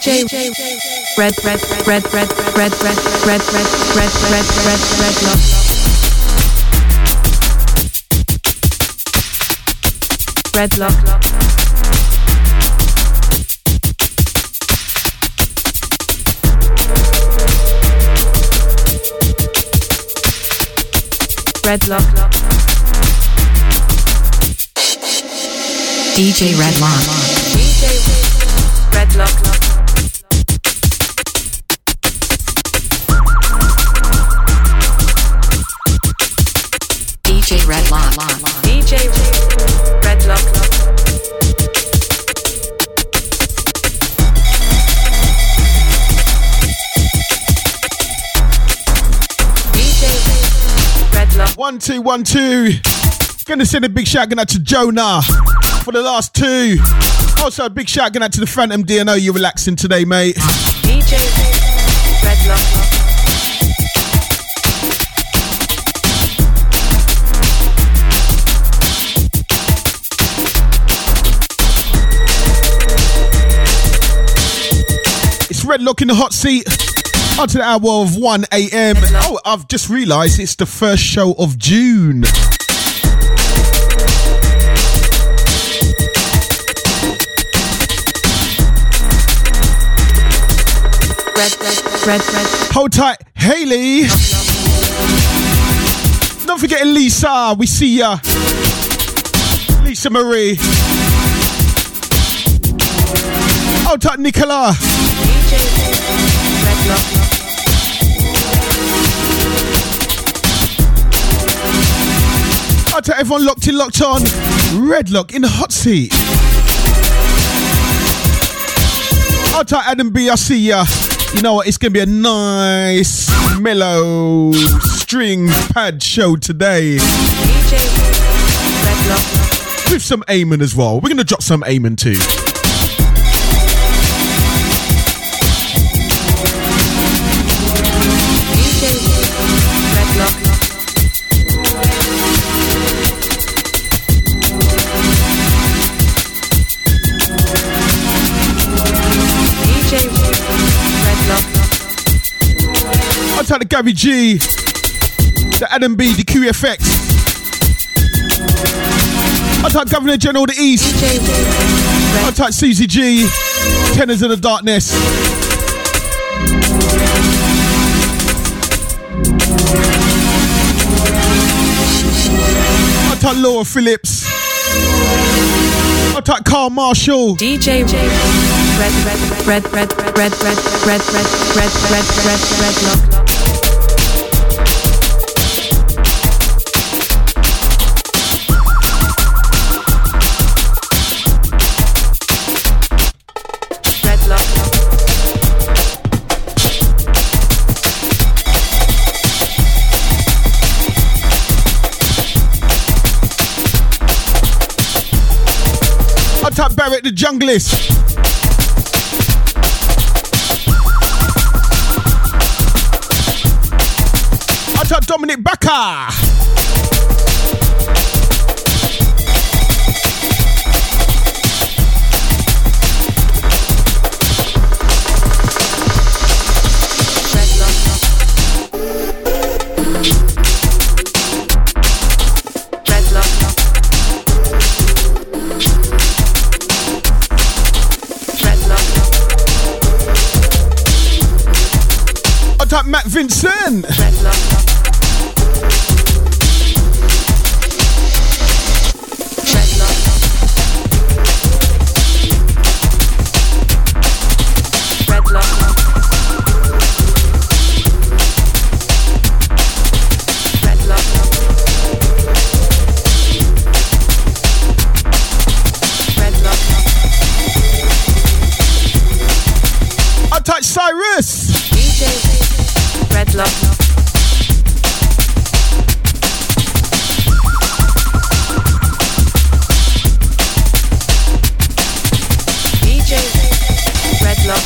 DJ Red Redlock. DJ Redlock. DJ Redlock. DJ Redlock. DJ Redlock. DJ Redlock. 1 2 1 2. Gonna send a big shout out to Jonah for the last 2. Also a big shout out to the Phantom D. I know you're relaxing today, mate. DJ Redlock. It's Redlock in the hot seat. On to the hour of 1 a.m. Oh, I've just realised it's the first show of June. Red. Hold tight, Hayley. Don't forget Lisa. We see ya. Lisa Marie. Hold tight, Nicola. DJ Redlock. Hold tight, everyone locked in, locked on. Redlock in the hot seat. Hold tight, Adam B. I see ya. You know what? It's going to be a nice, mellow string pad show today. DJ Redlock. With some Eamon as well. We're going to drop some Eamon too. DJ Redlock. I'll take the Gary G, the Adam B, the QFX. I'll take Governor General of the East. I'll take Susie G, Tenors of the Darkness. I'll take Laura Phillips. I'll take Carl Marshall. DJ Redlock. I'll take Barrett the Junglist. I'll take Dominic Bakker. Matt Vincent. I'll touch Cyrus. Redlock. DJ Redlock.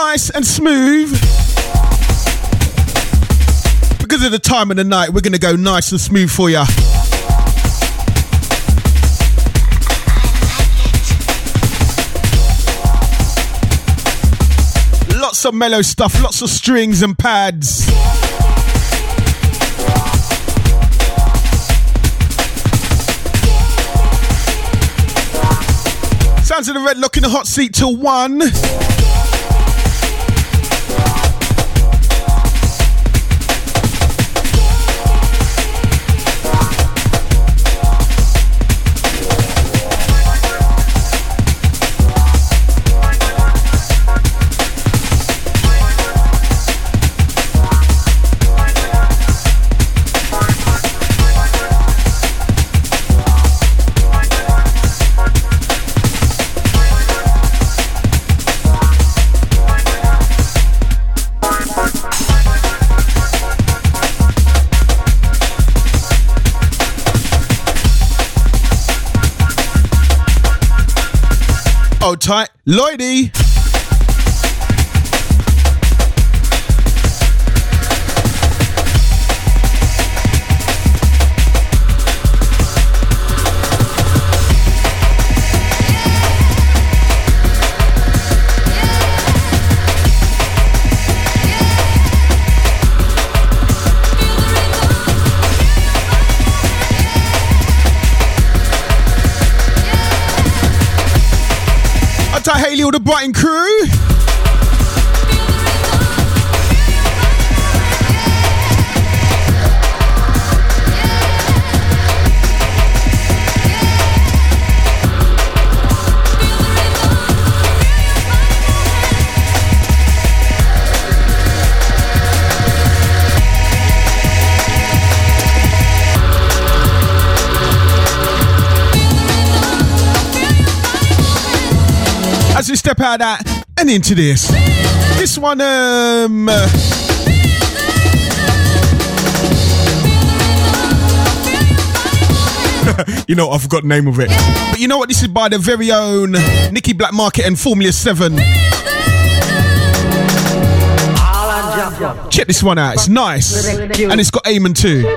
nice and smooth. Because of the time of the night, we're going to go nice and smooth for ya. Lots of mellow stuff, lots of strings and pads. Sounds of the Red Lock in the hot seat till 1. Hold tight, Lloydie. Haley, all the Brighton crew. As we step out of that and into this. This one, you know, I forgot the name of it. But you know what? This is by the very own Nicky Black Market and Formula 7. Check this one out. It's nice. And it's got Eamon too.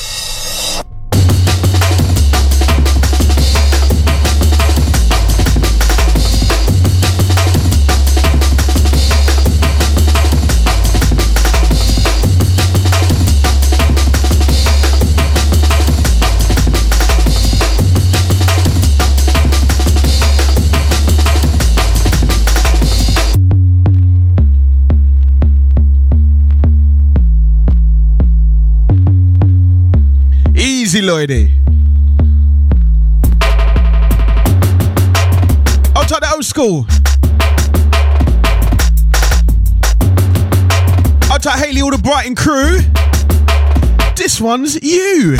Lloydie. I'll try the old school. I'll try Haley, all the Brighton crew. This one's you.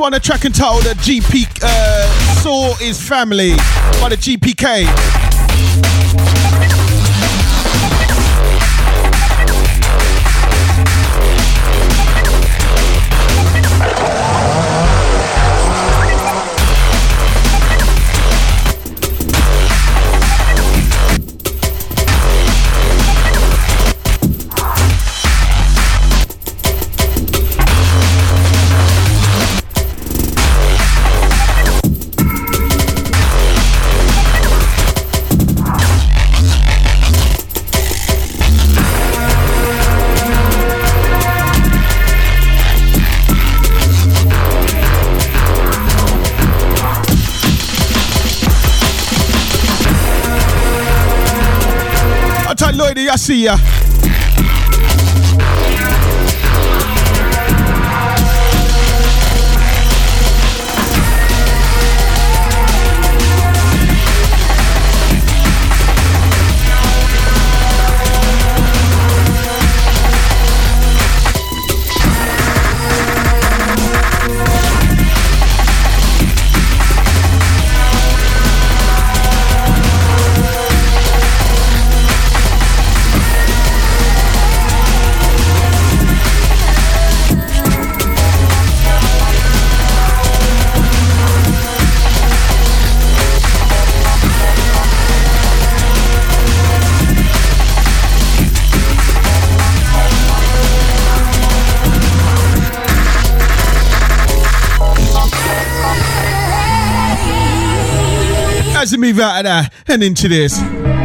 one, a track entitled GP Saw is Family by the GPK. Lloydie, I see ya. As we move out of that and into this.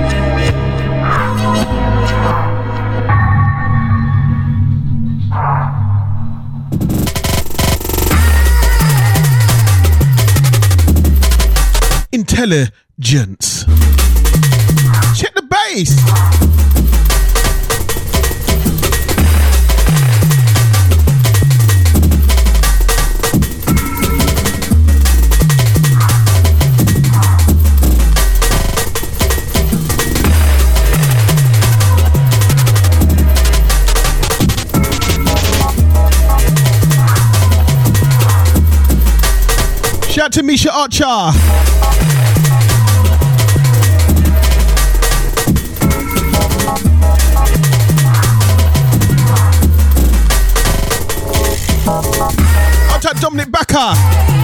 Intelligence. Check the bass. Shout out to Misha Archer. Shout out Dominic Backer.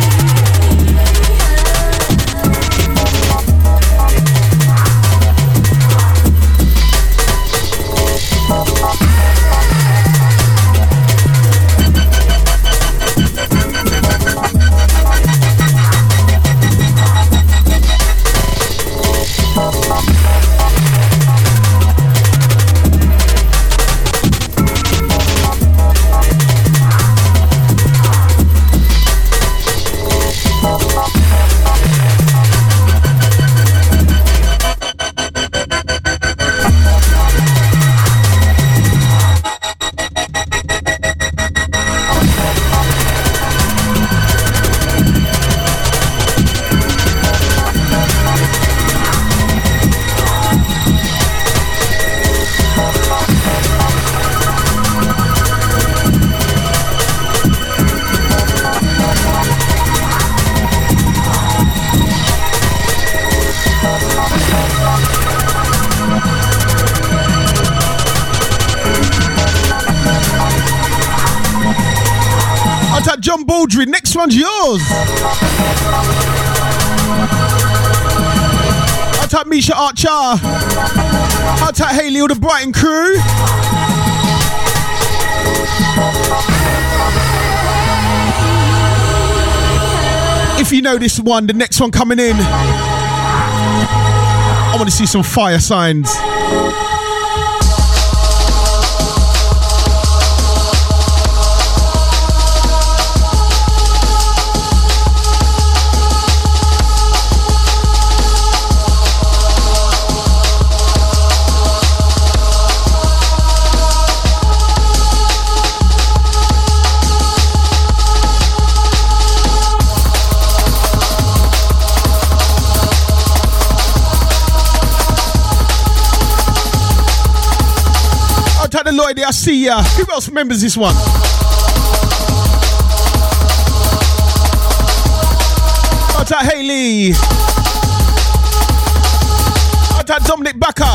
John Baldry, next one's yours. I'll type Misha Archer. I'll type Haley or the Brighton crew. If you know this one, the next one coming in, I want to see some fire signs. Lloydie, I see ya. Who else remembers this one? Out at Haley. Out at Dominic Bakker.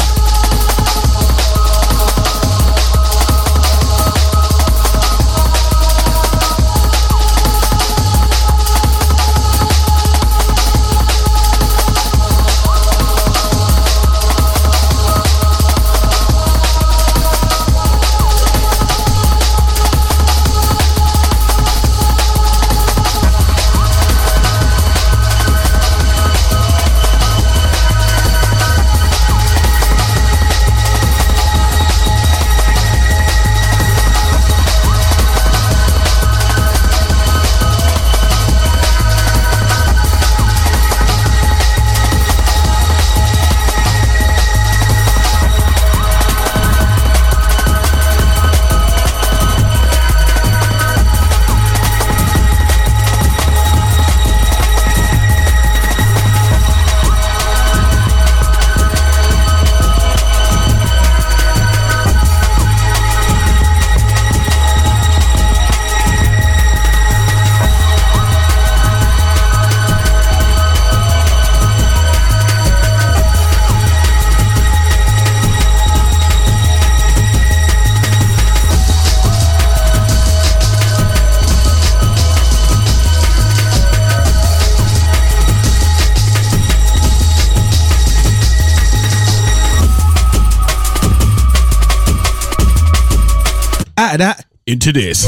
Out of that, into this.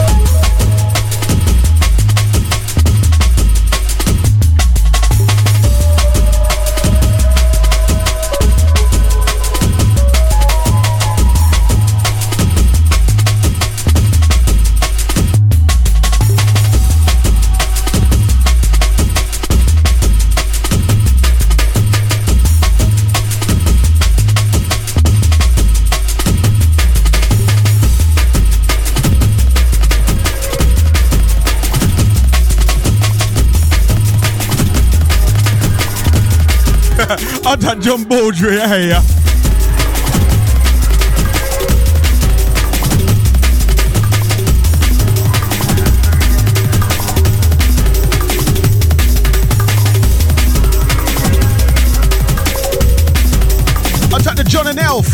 I done John Baldry, hey. I took the John and Elf.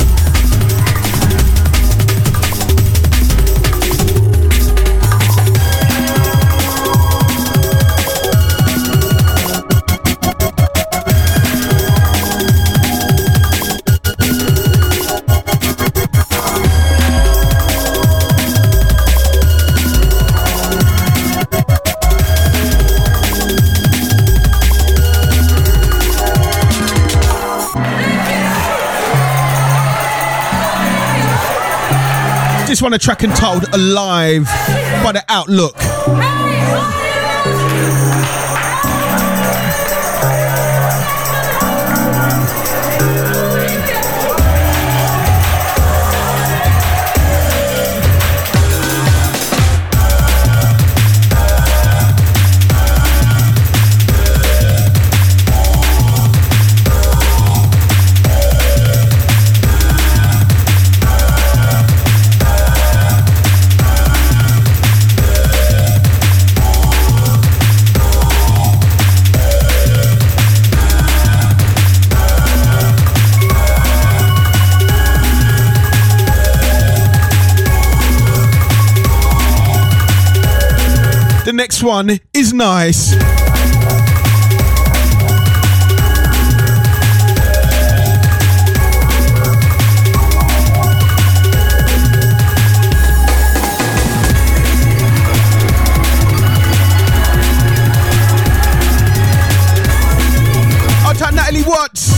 This one a track entitled Alive by The Outlook. The next one is nice. I'll take Natalie Watts.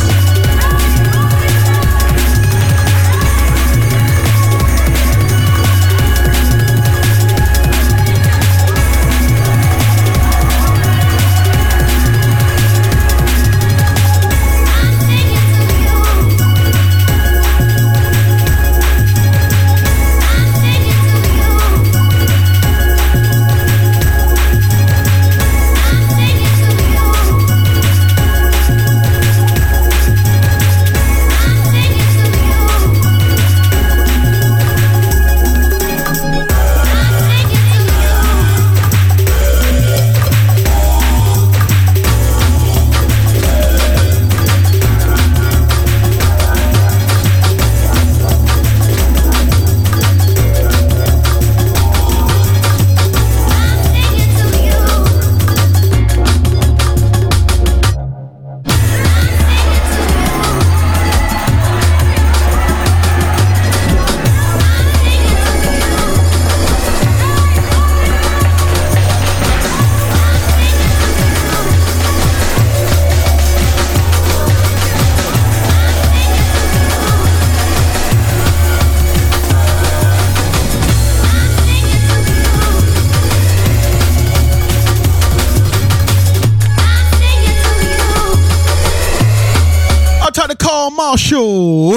special.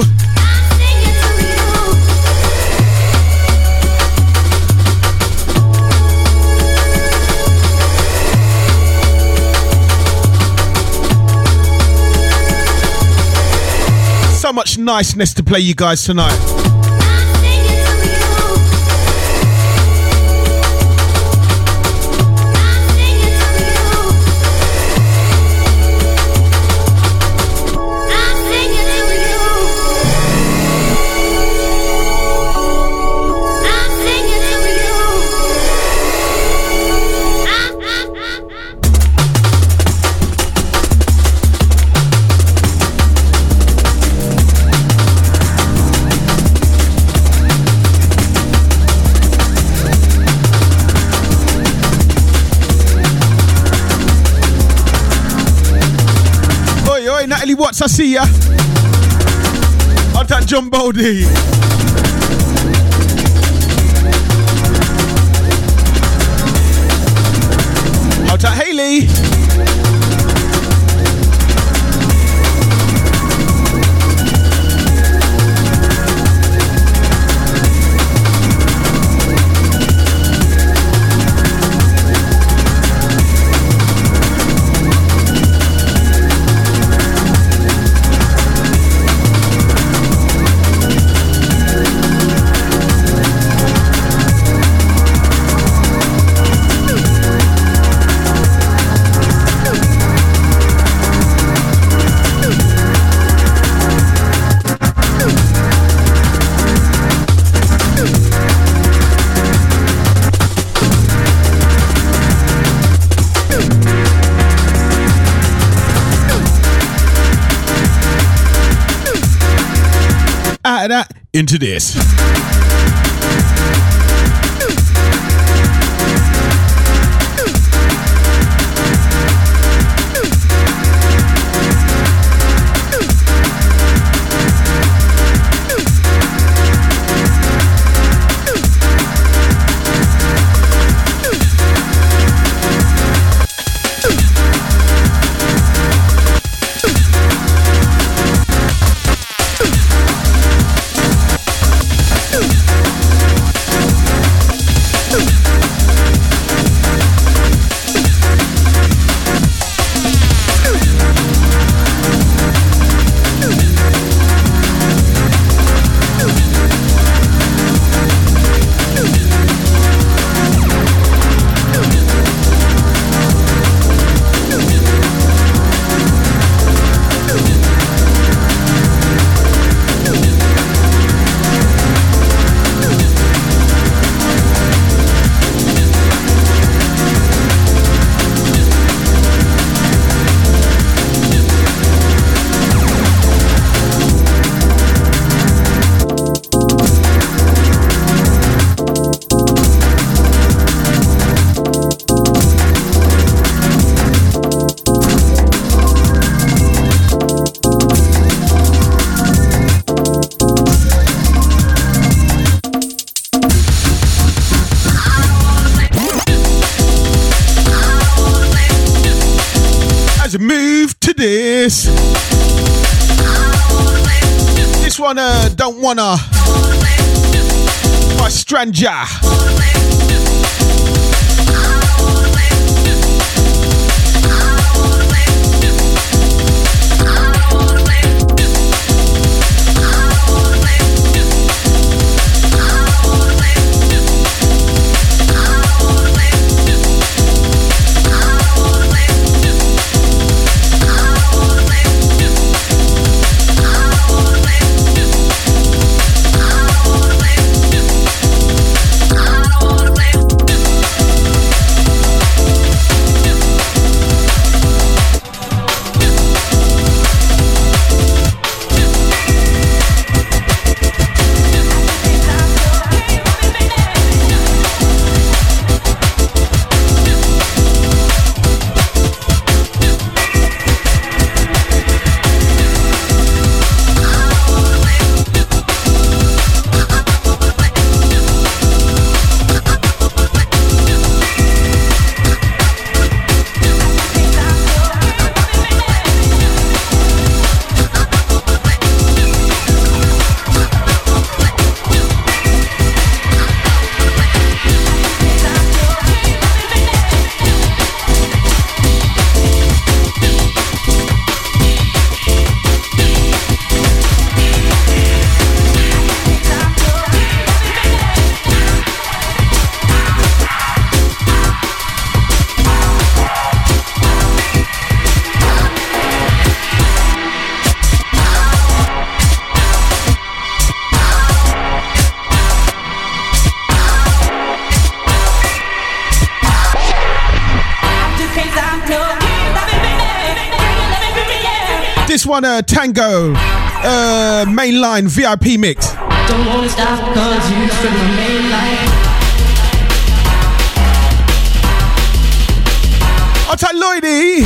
So much niceness to play you guys tonight. Natalie Watts, I see ya. Out at John Baldy. Out at Haley. Out of that, into this. Move to this. This one, Don't Wanna by Stranger. I This one, Tango, mainline VIP mix. Don't wanna stop cause you from the main line. I'll tell Lloydie.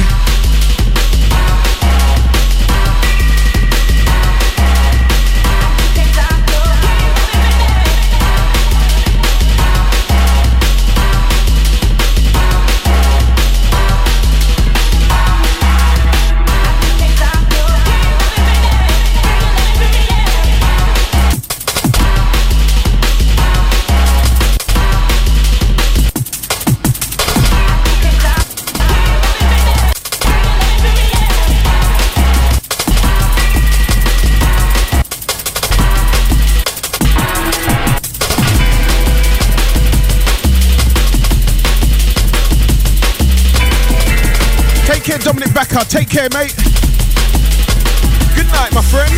Dominic Backer, take care, mate. Good night, my friend.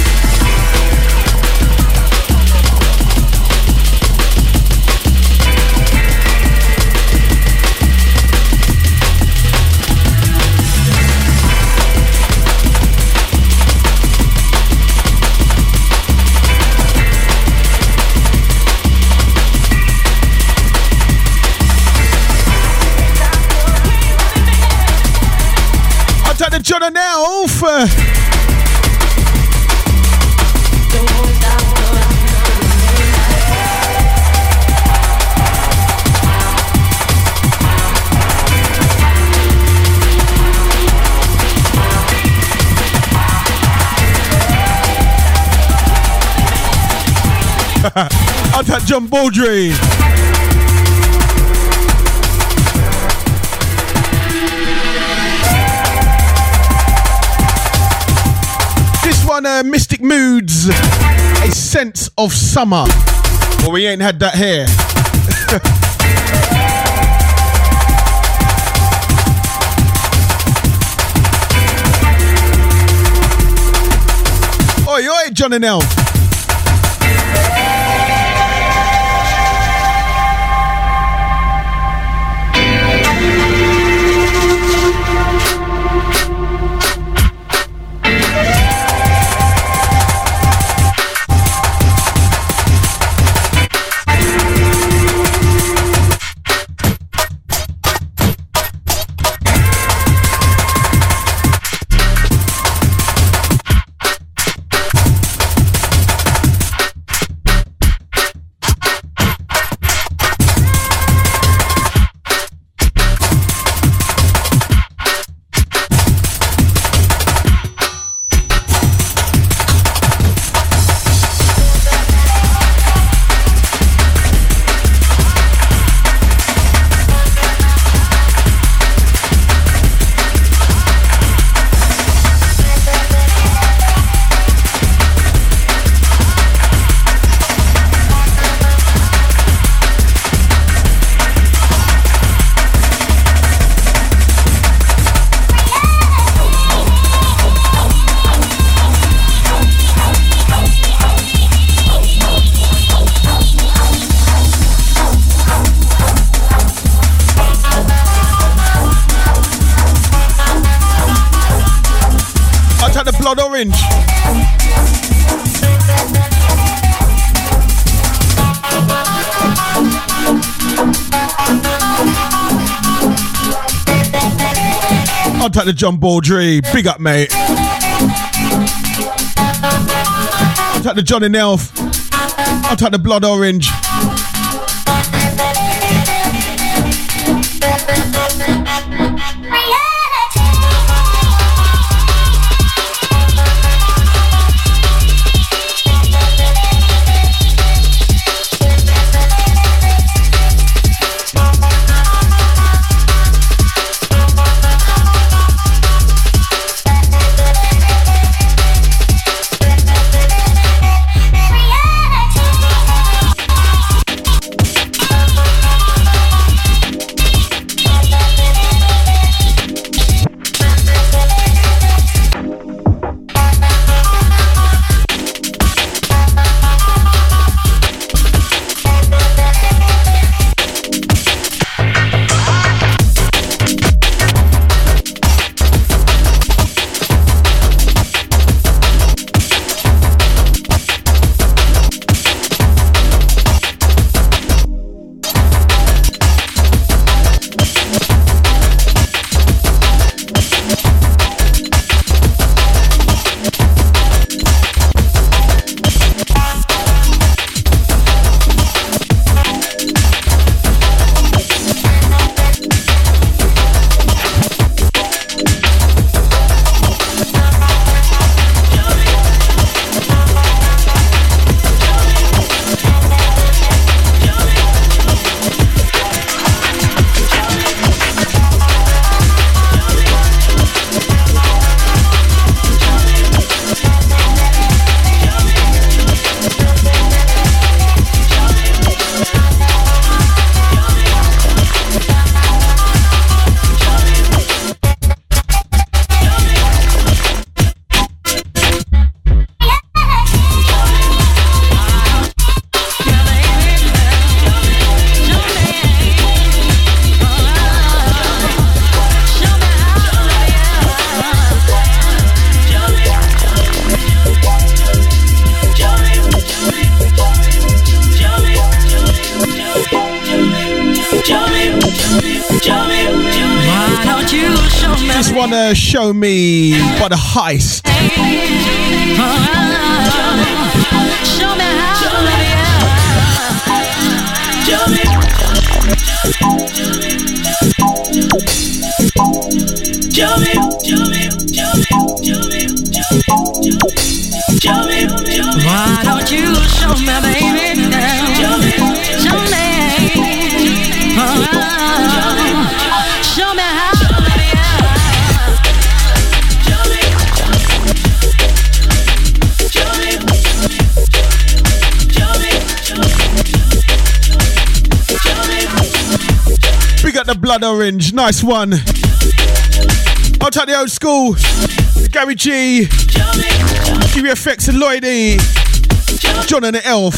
John and Elf. I'll take John Baldry. Mystic Moods, a sense of summer. Well, we ain't had that here. Oi, oi, John and Elf. Blood Orange. I'll take the John Baldry. Big up, mate. I'll take the John and Elf. I'll take the Blood Orange. Wanna Show Me by The Heist. Show me how to love you. Why don't you show me, baby? Show me. Show me how to We got the Blood Orange, nice one. I'll take the old school. Gary G, Kiwi FX and Lloydie, John and the Elf.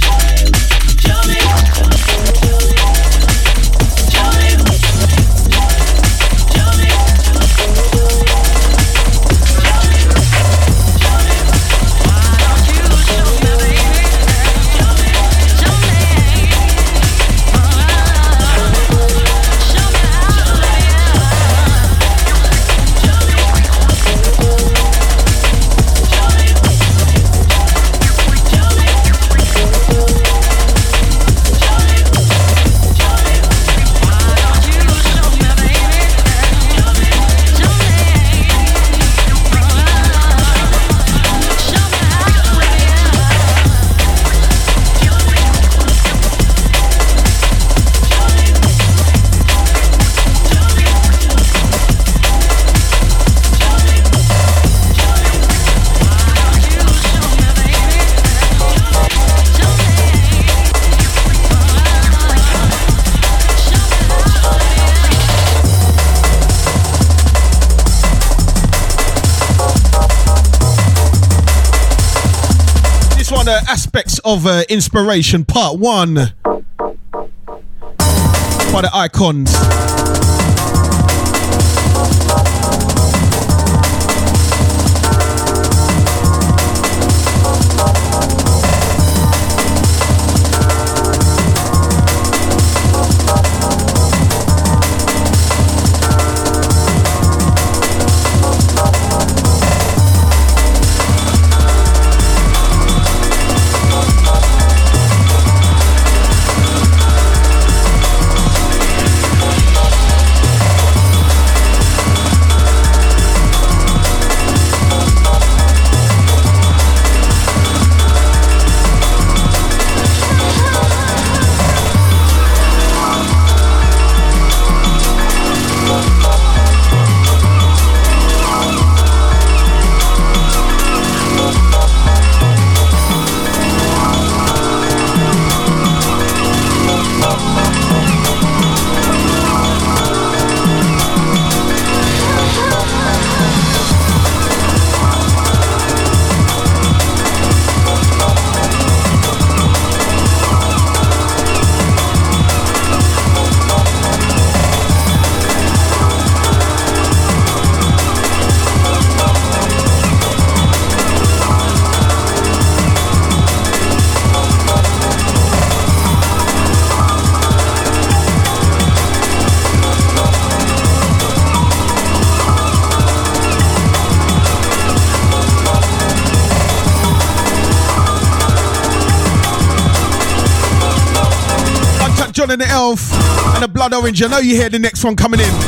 Aspects of Inspiration, part 1 by the Icons. John and the Elf and the Blood Orange. I know you hear the next one coming in.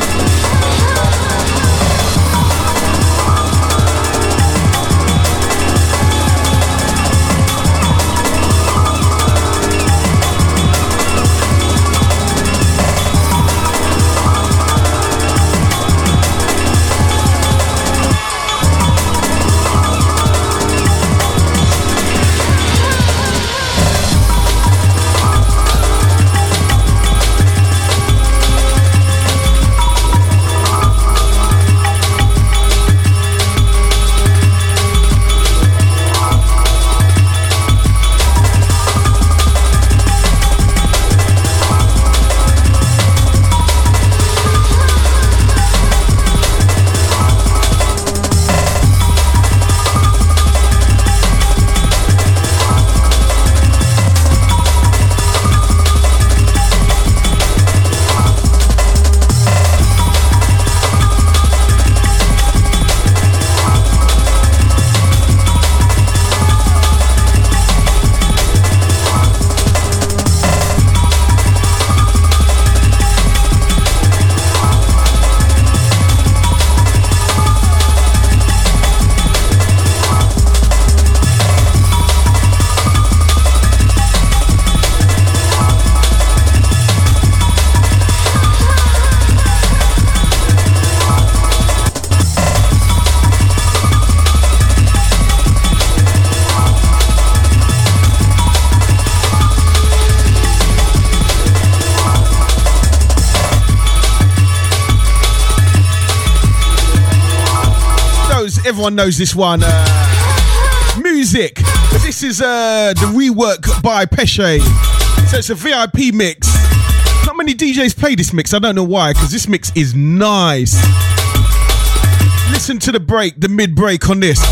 everyone knows this one. Music. This is the rework by Pesce. So it's a VIP mix. Not many DJs play this mix. I don't know why, because this mix is nice. Listen to the break, the mid-break on this.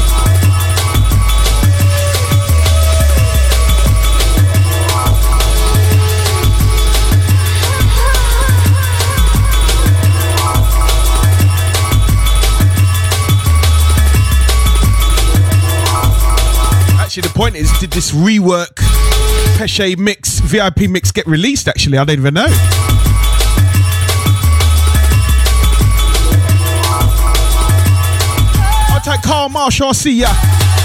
Actually, the point is, did this rework Pesce mix, VIP mix get released? Actually, I don't even know. I'll take Carl Marshall, I'll see ya.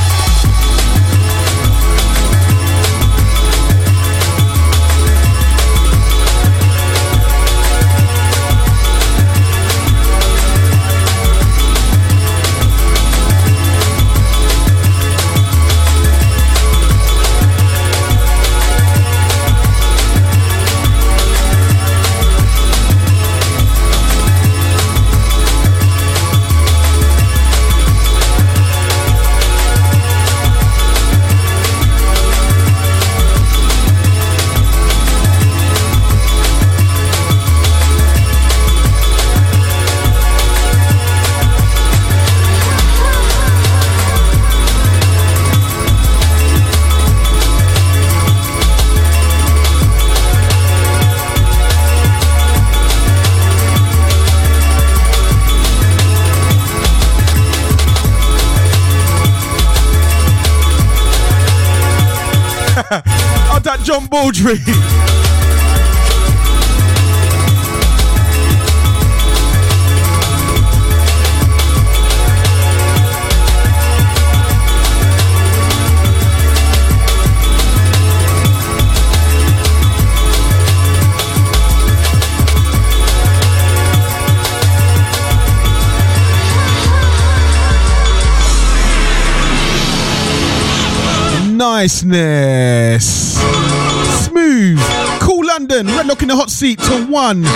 That John Baldry. Niceness. Smooth. Cool London. Redlock in the hot seat to 1.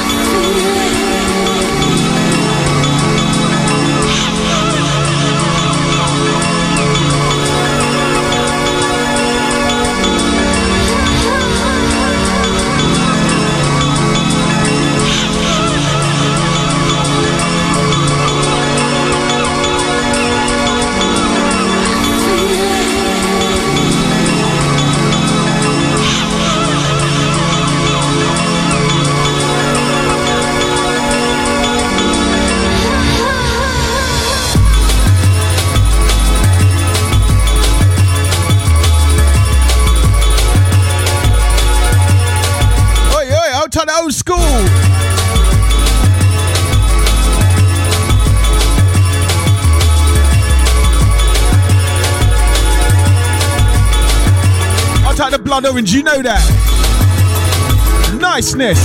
Old school. I'll take the blood orange, you know that. Niceness.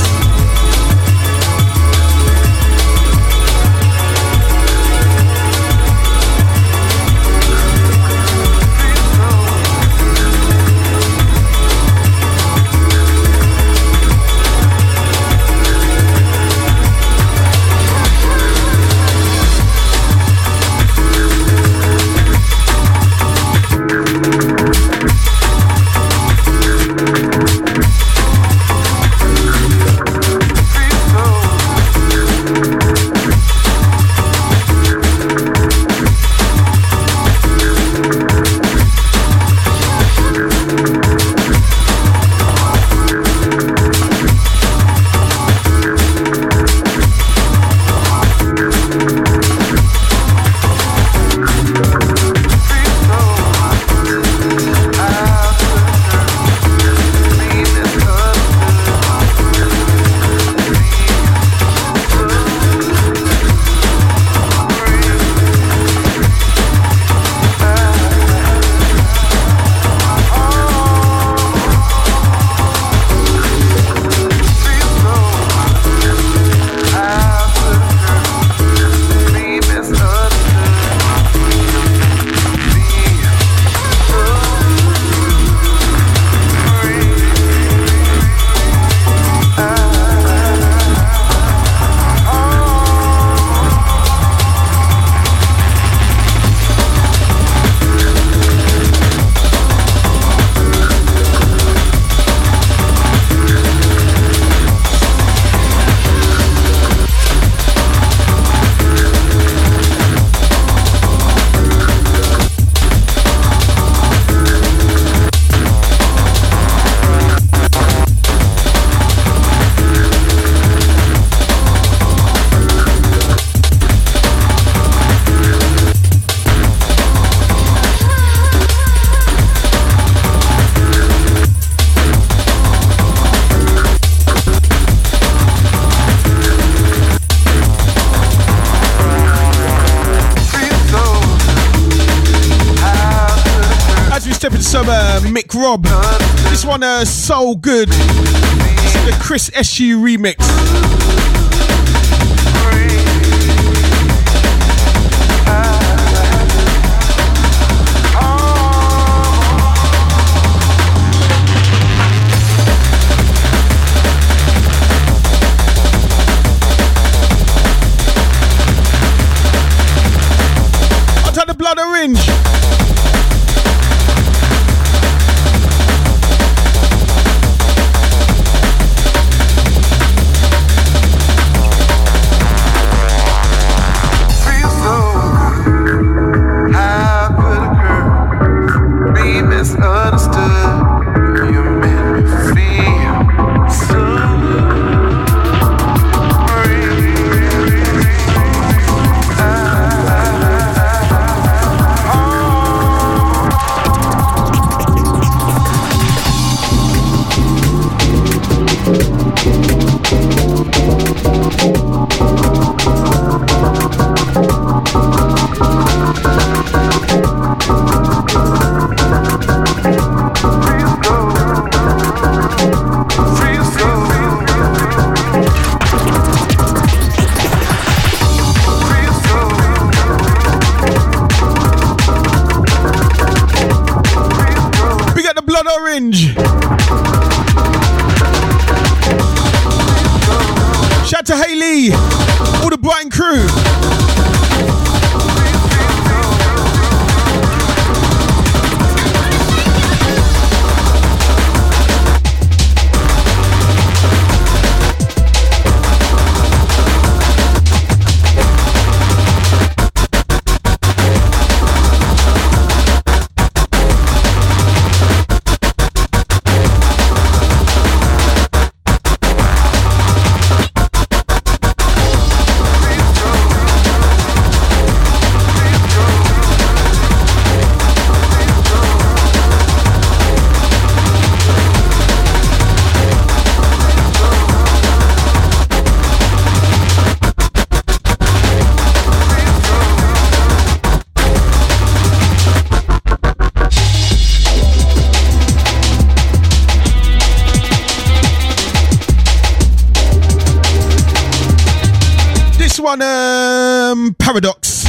Mick Rob. This one so good. It's the Chris SU remix. I'll take the blood orange. Shout to Hayley, all the Brighton crew. Paradox.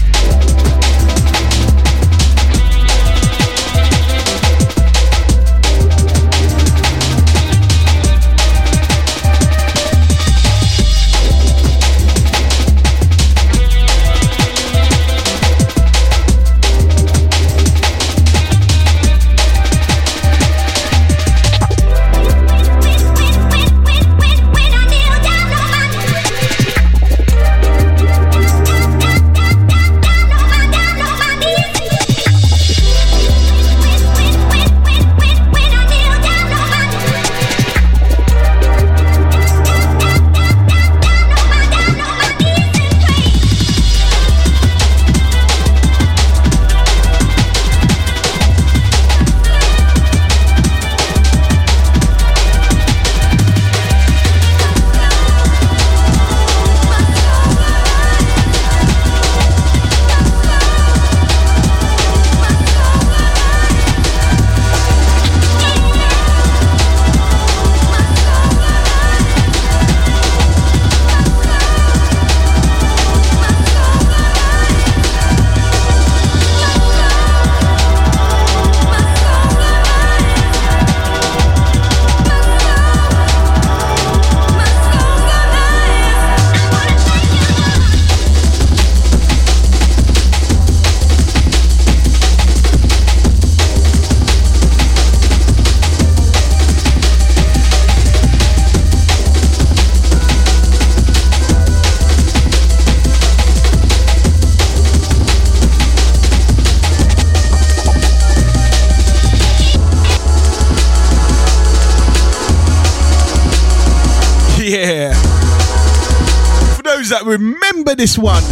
That remember this one,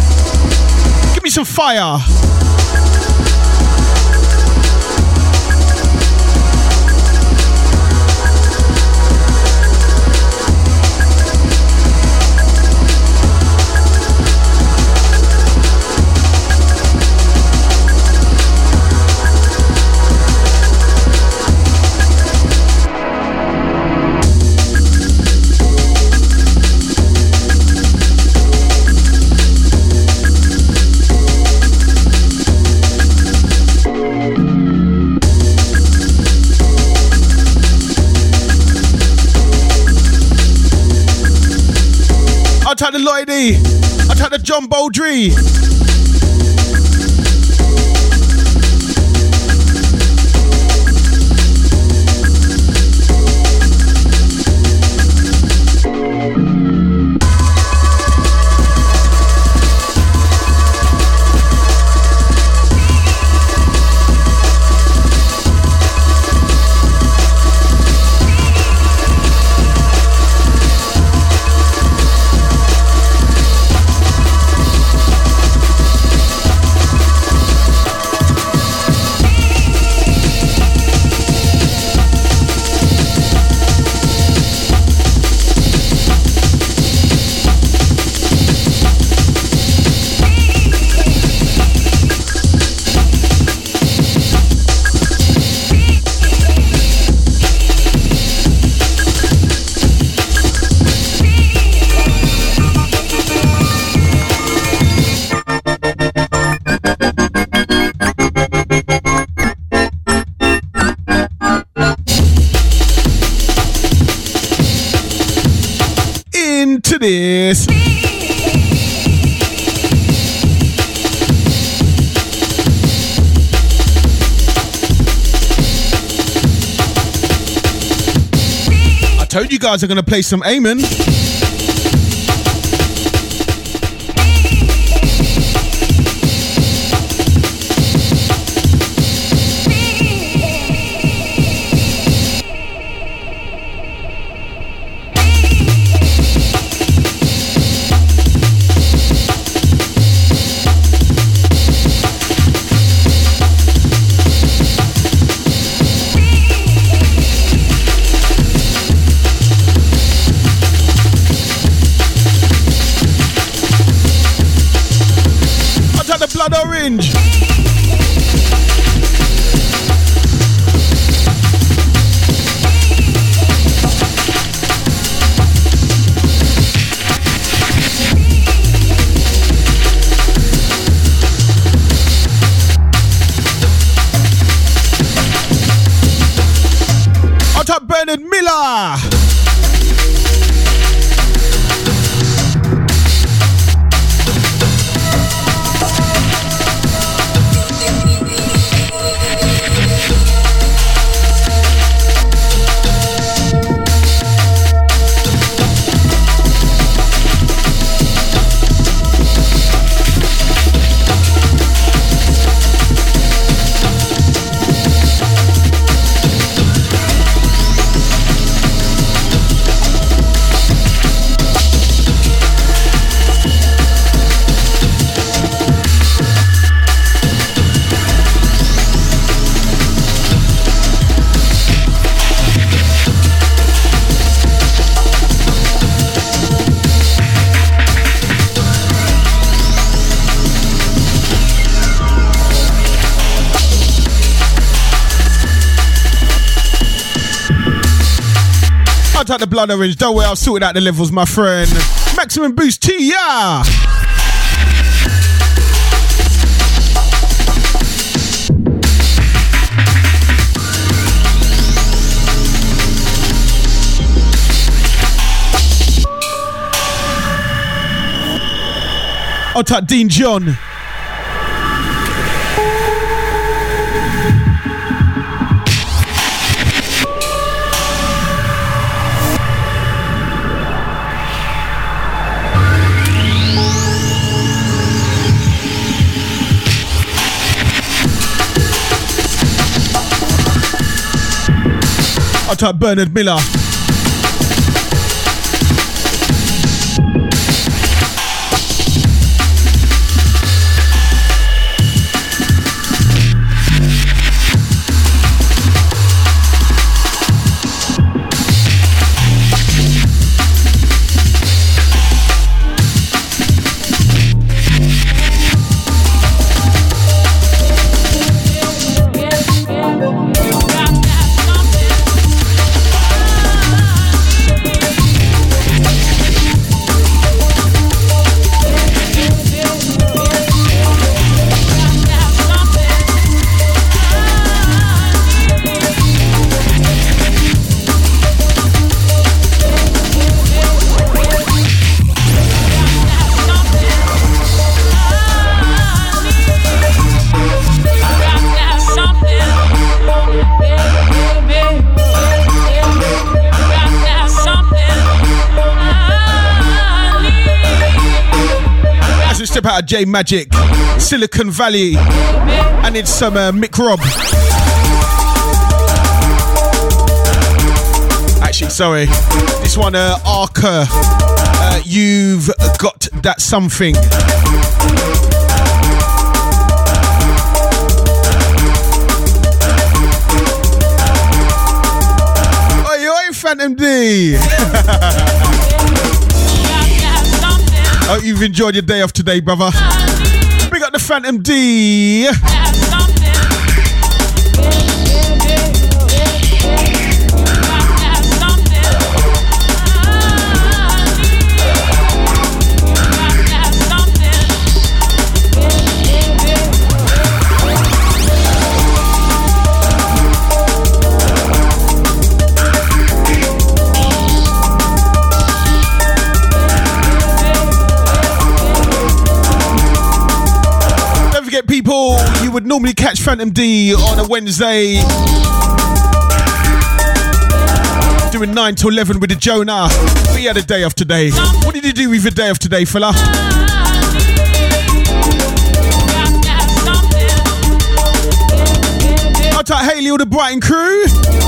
give me some fire. to the Lloydie. Out to the John Baldry. This. I told you guys are going to play some Amen. Blood Orange. Out to Bernard Miller. Out the Blood Orange, don't worry, I've sorted out the levels, my friend. Maximum boost to ya! Out to Dean John. Out to Bernard Miller. out of J Magic, Silicon Valley, and it's some Mick Rob. Actually, sorry, this one Arca, You've Got That Something. Oi, oi, Phantom D. Hope you've enjoyed your day off today, brother. Big up the Phantom D. People, you would normally catch Phantom D on a Wednesday doing 9 to 11 with the Jonah. We had a day off today. What did you do with your day off today, fella? I'll take Haley or the Brighton crew.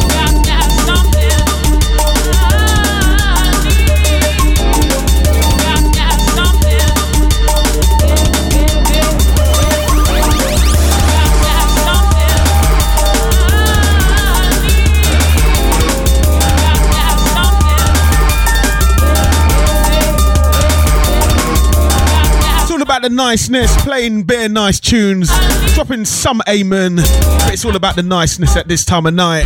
About the niceness, playing bare nice tunes, dropping some amen, but it's all about the niceness at this time of night.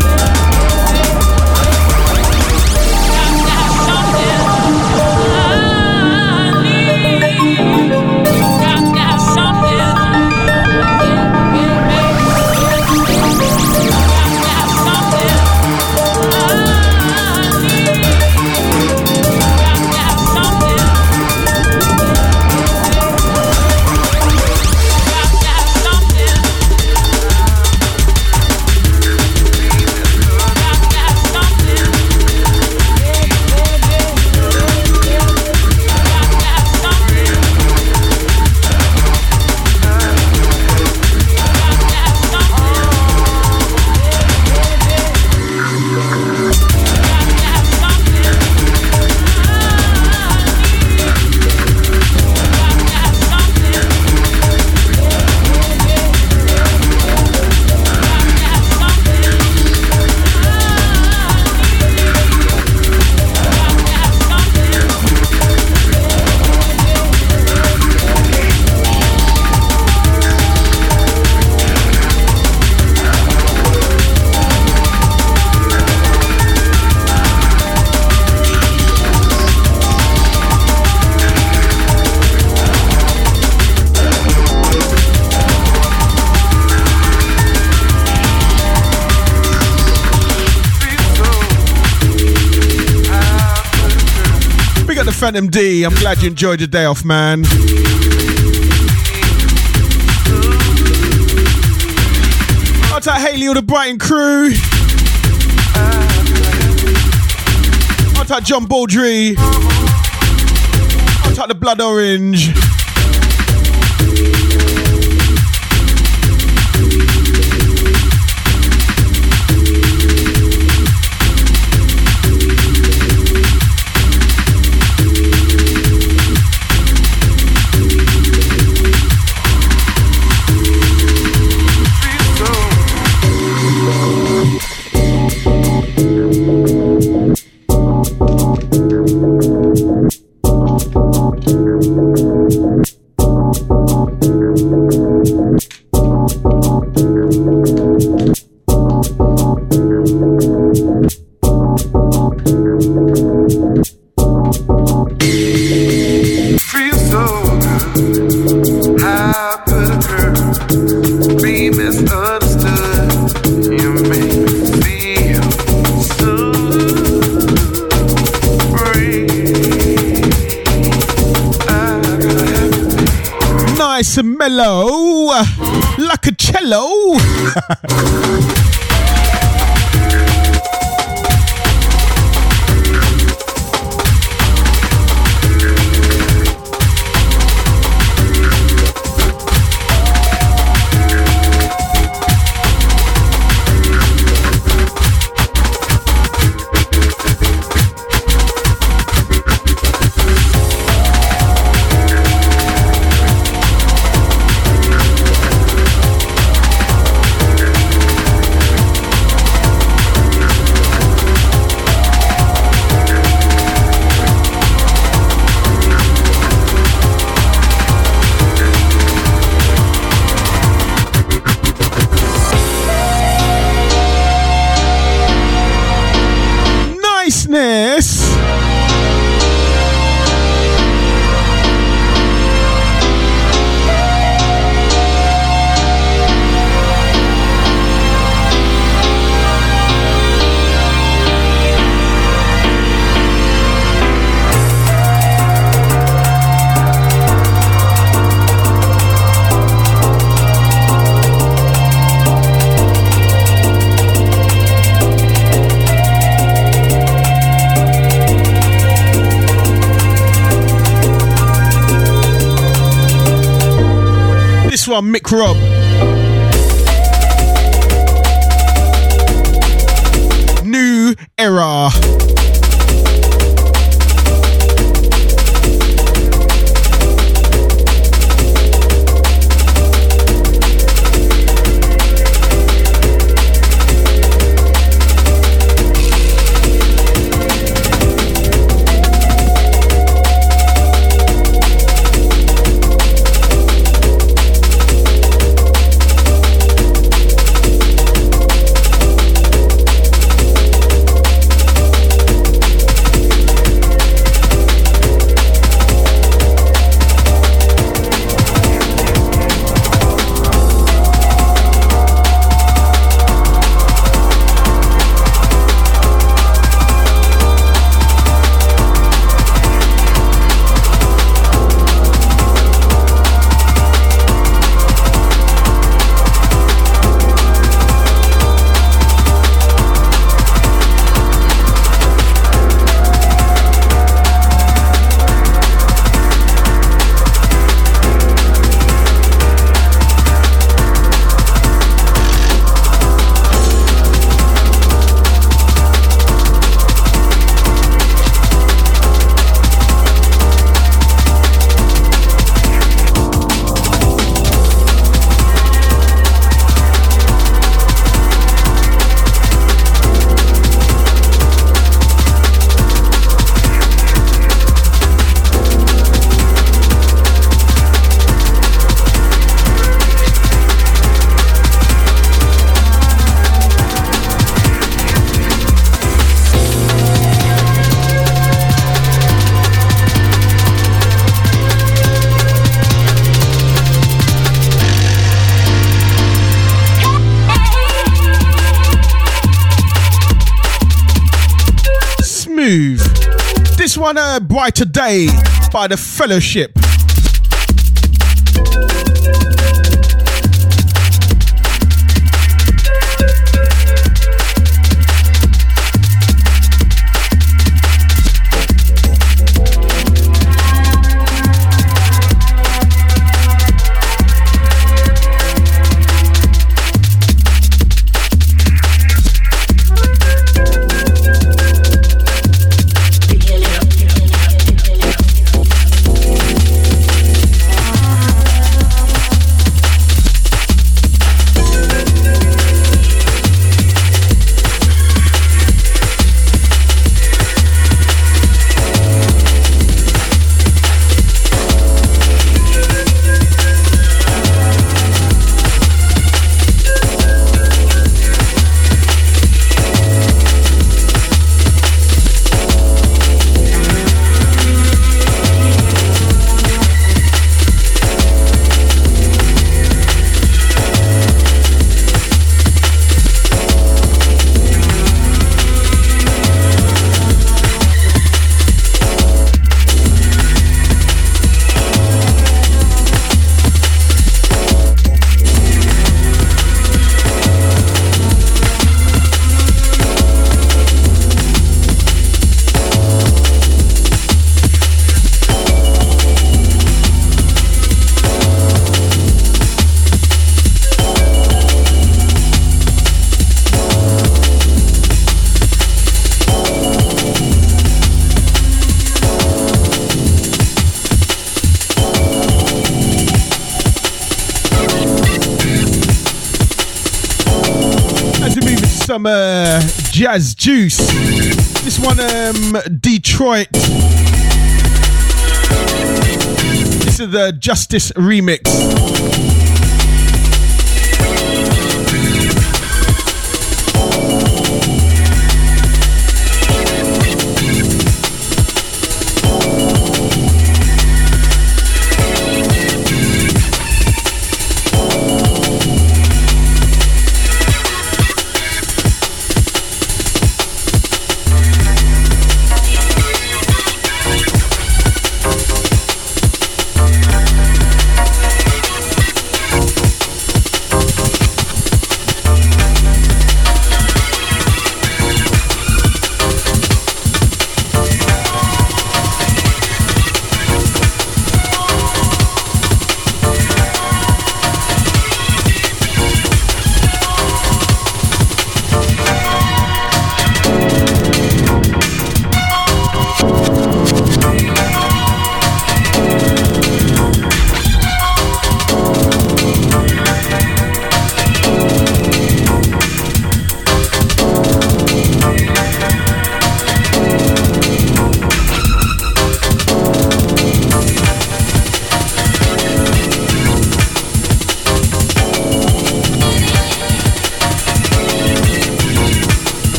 Phantom D, I'm glad you enjoyed your day off, man. I'll take Haley or the Brighton crew. I'll take John Baldry. I'll take the Blood Orange. Nice and mellow, like a cello. business. One, Mick Rob. New Era. This one, Brighter Day by The Fellowship. Some jazz juice. This one, Detroit. This is the Justice remix.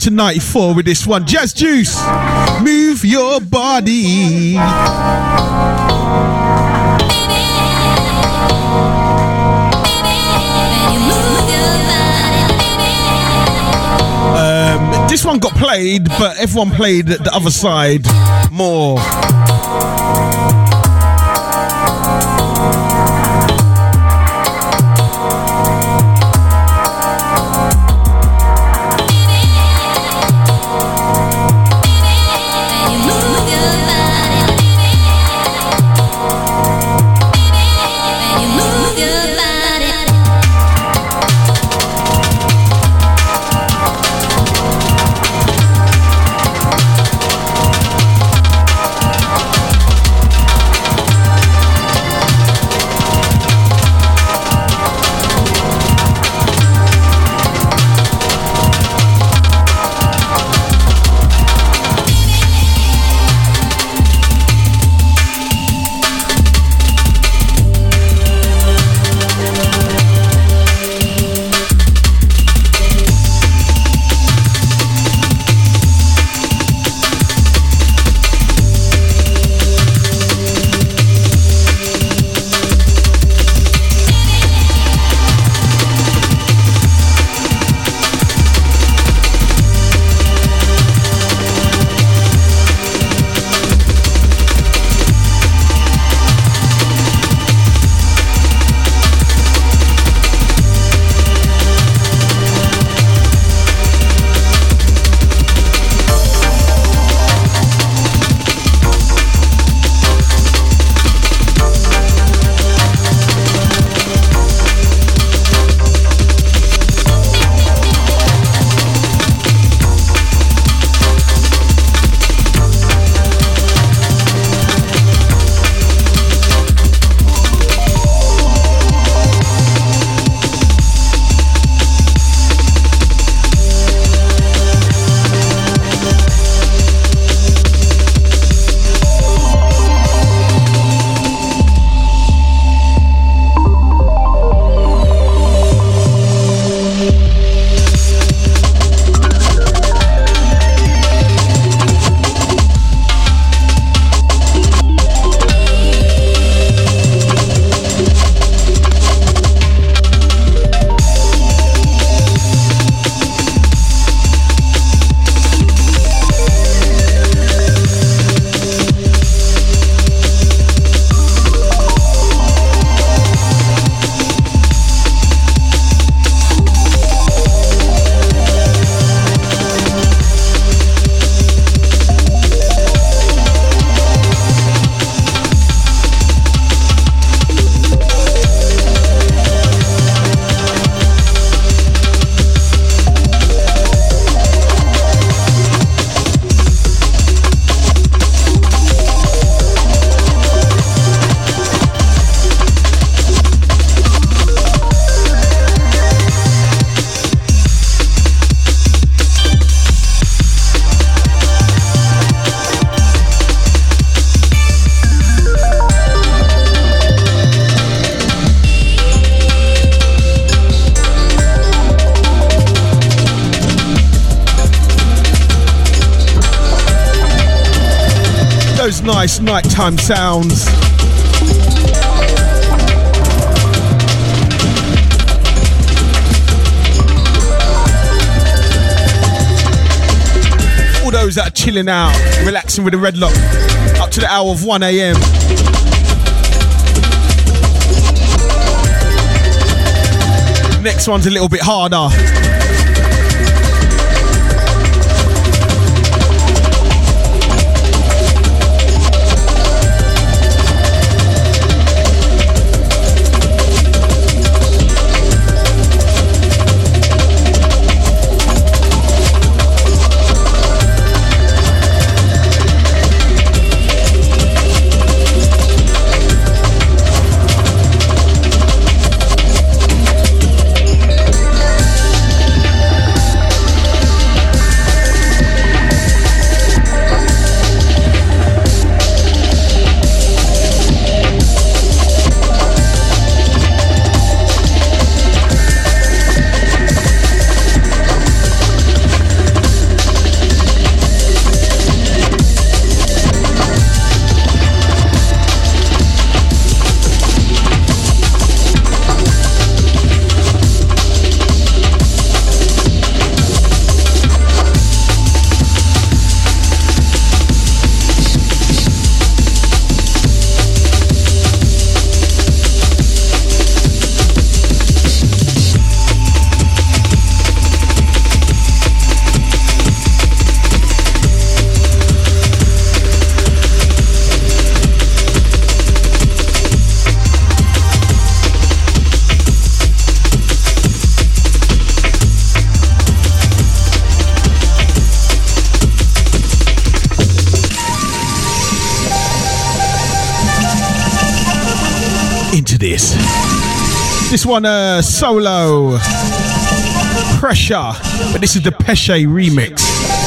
to 94 with this one. Jazz Juice, move your body. This one got played, but everyone played the other side more. Nice nighttime sounds. All those that are chilling out, relaxing with the Red Lock up to the hour of 1 a.m. Next one's a little bit harder. This one, solo. Pressure. But this is the Pesce remix.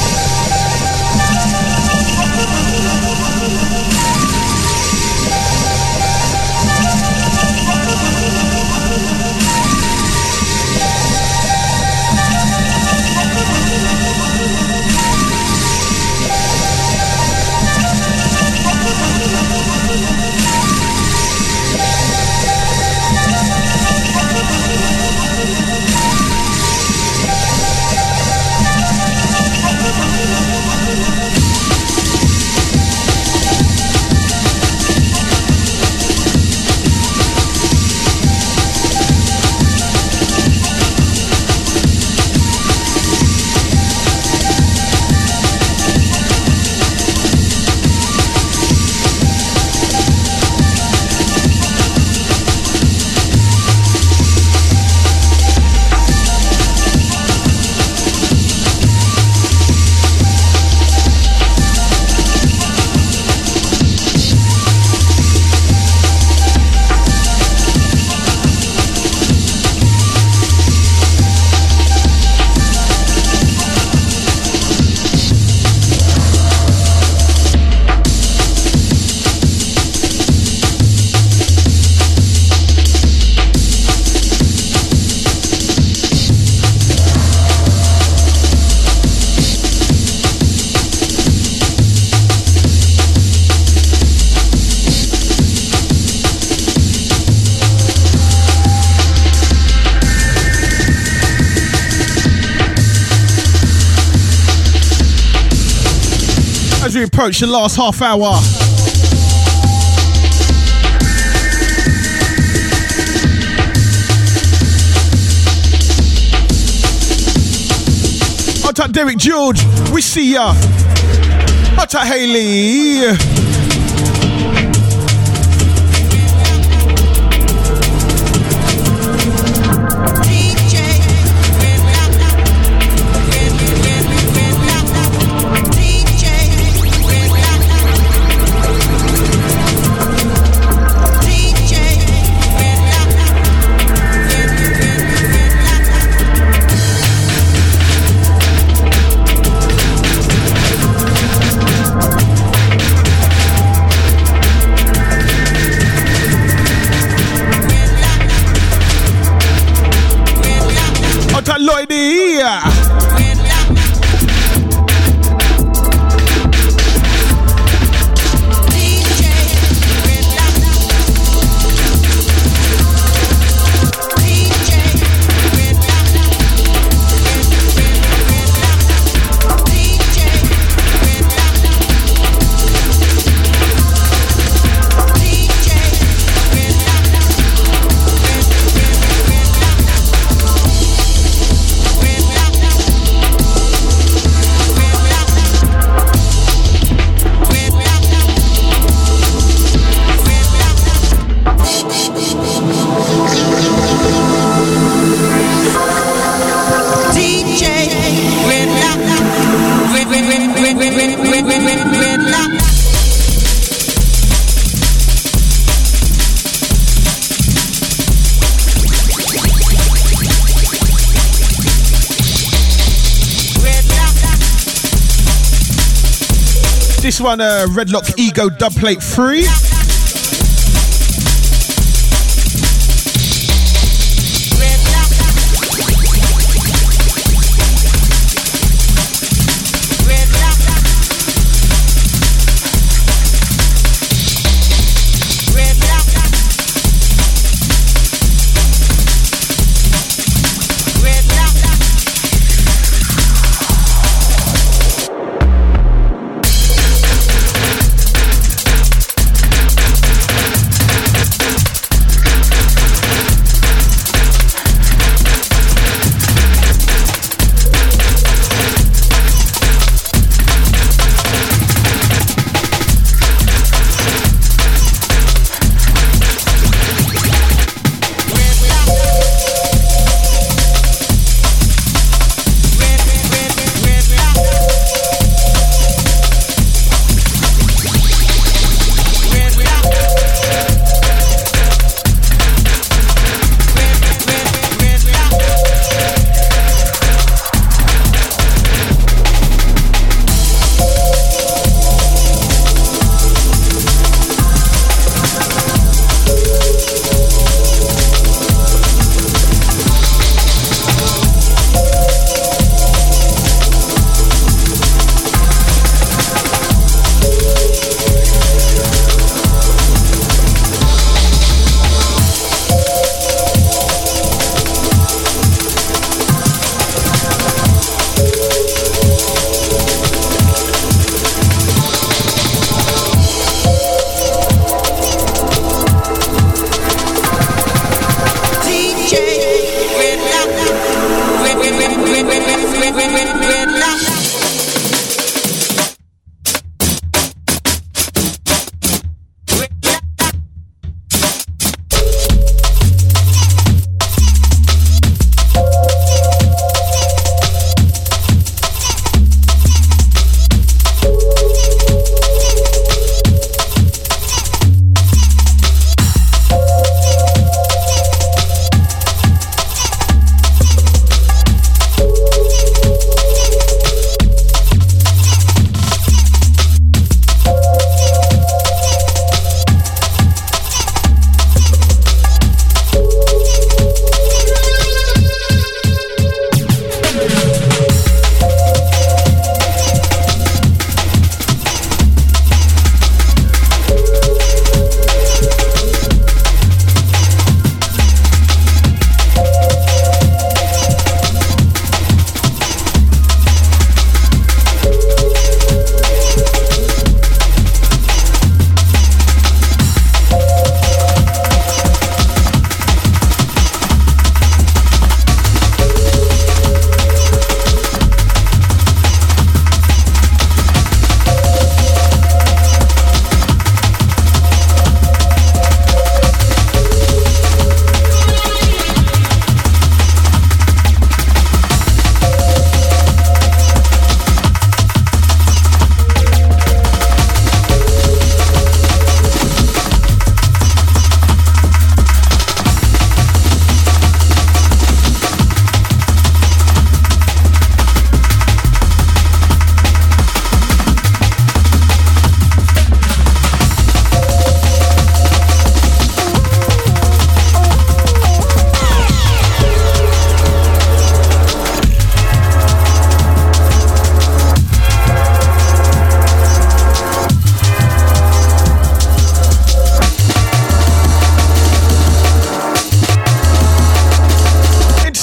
As we approach the last half hour, hot at Derek George, we see ya. Hot at Haley. This one, Redlock Ego Dubplate 3.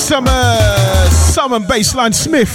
some Salmon Bassline Smith.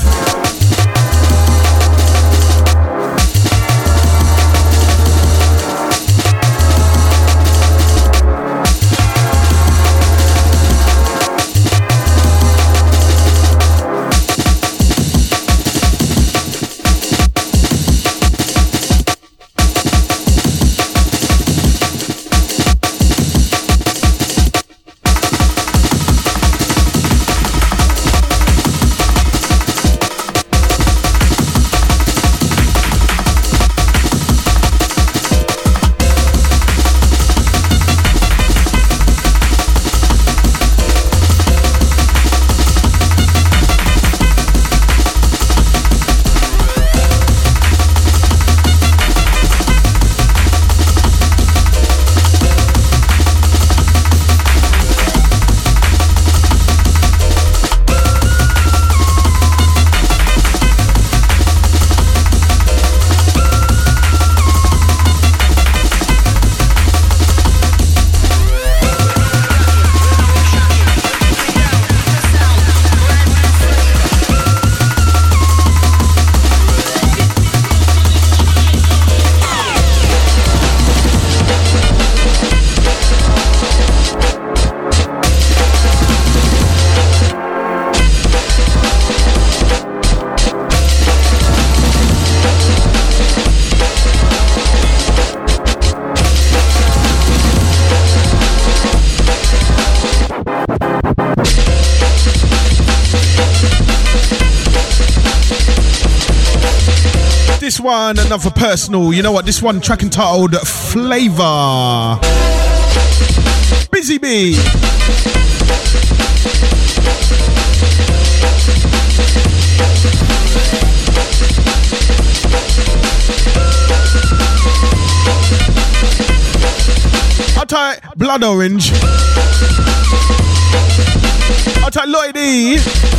One, another personal. You know what? This one track entitled Flavor. Busy Bee. I'll type Blood Orange. I'll type Lloyd E.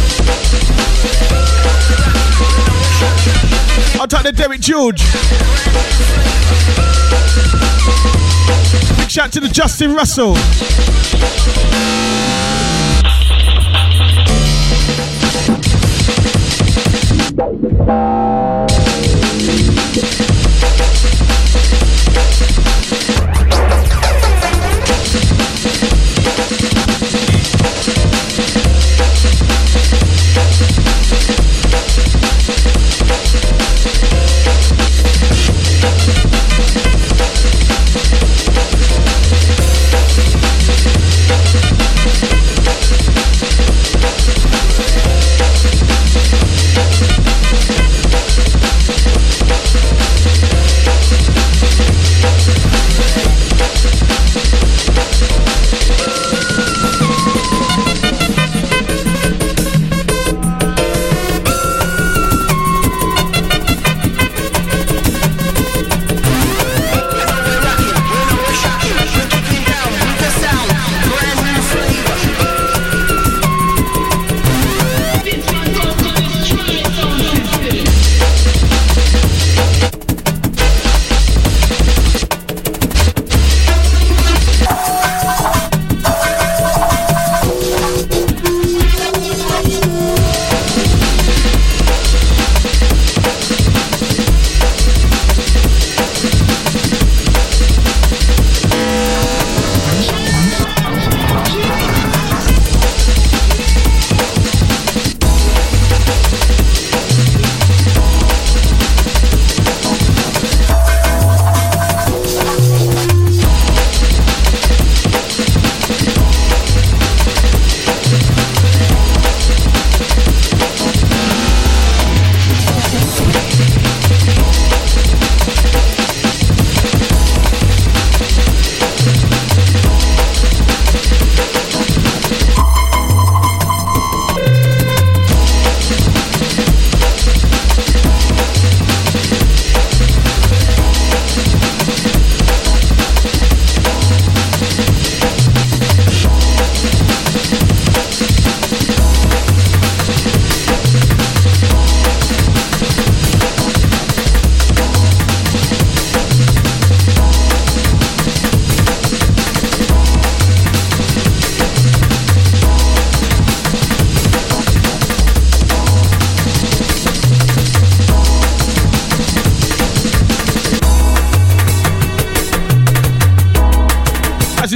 I'll take the Derek George. Big shout to the Justin Russell.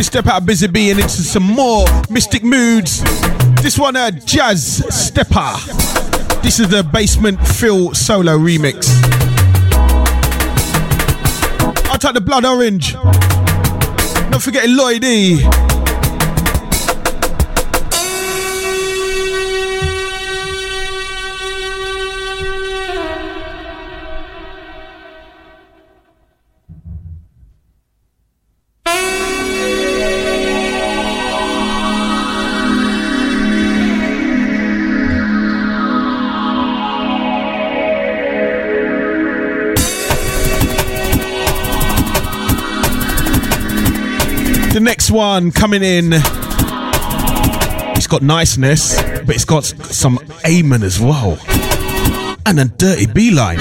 step out of Busy Bee and into some more Mystic Moods. This one, Jazz Stepper. This is the Basement Phil solo remix. I'll take the Blood Orange. Not forgetting Lloyd E. The next one coming in, it's got niceness, but it's got some amen as well, and a dirty beeline.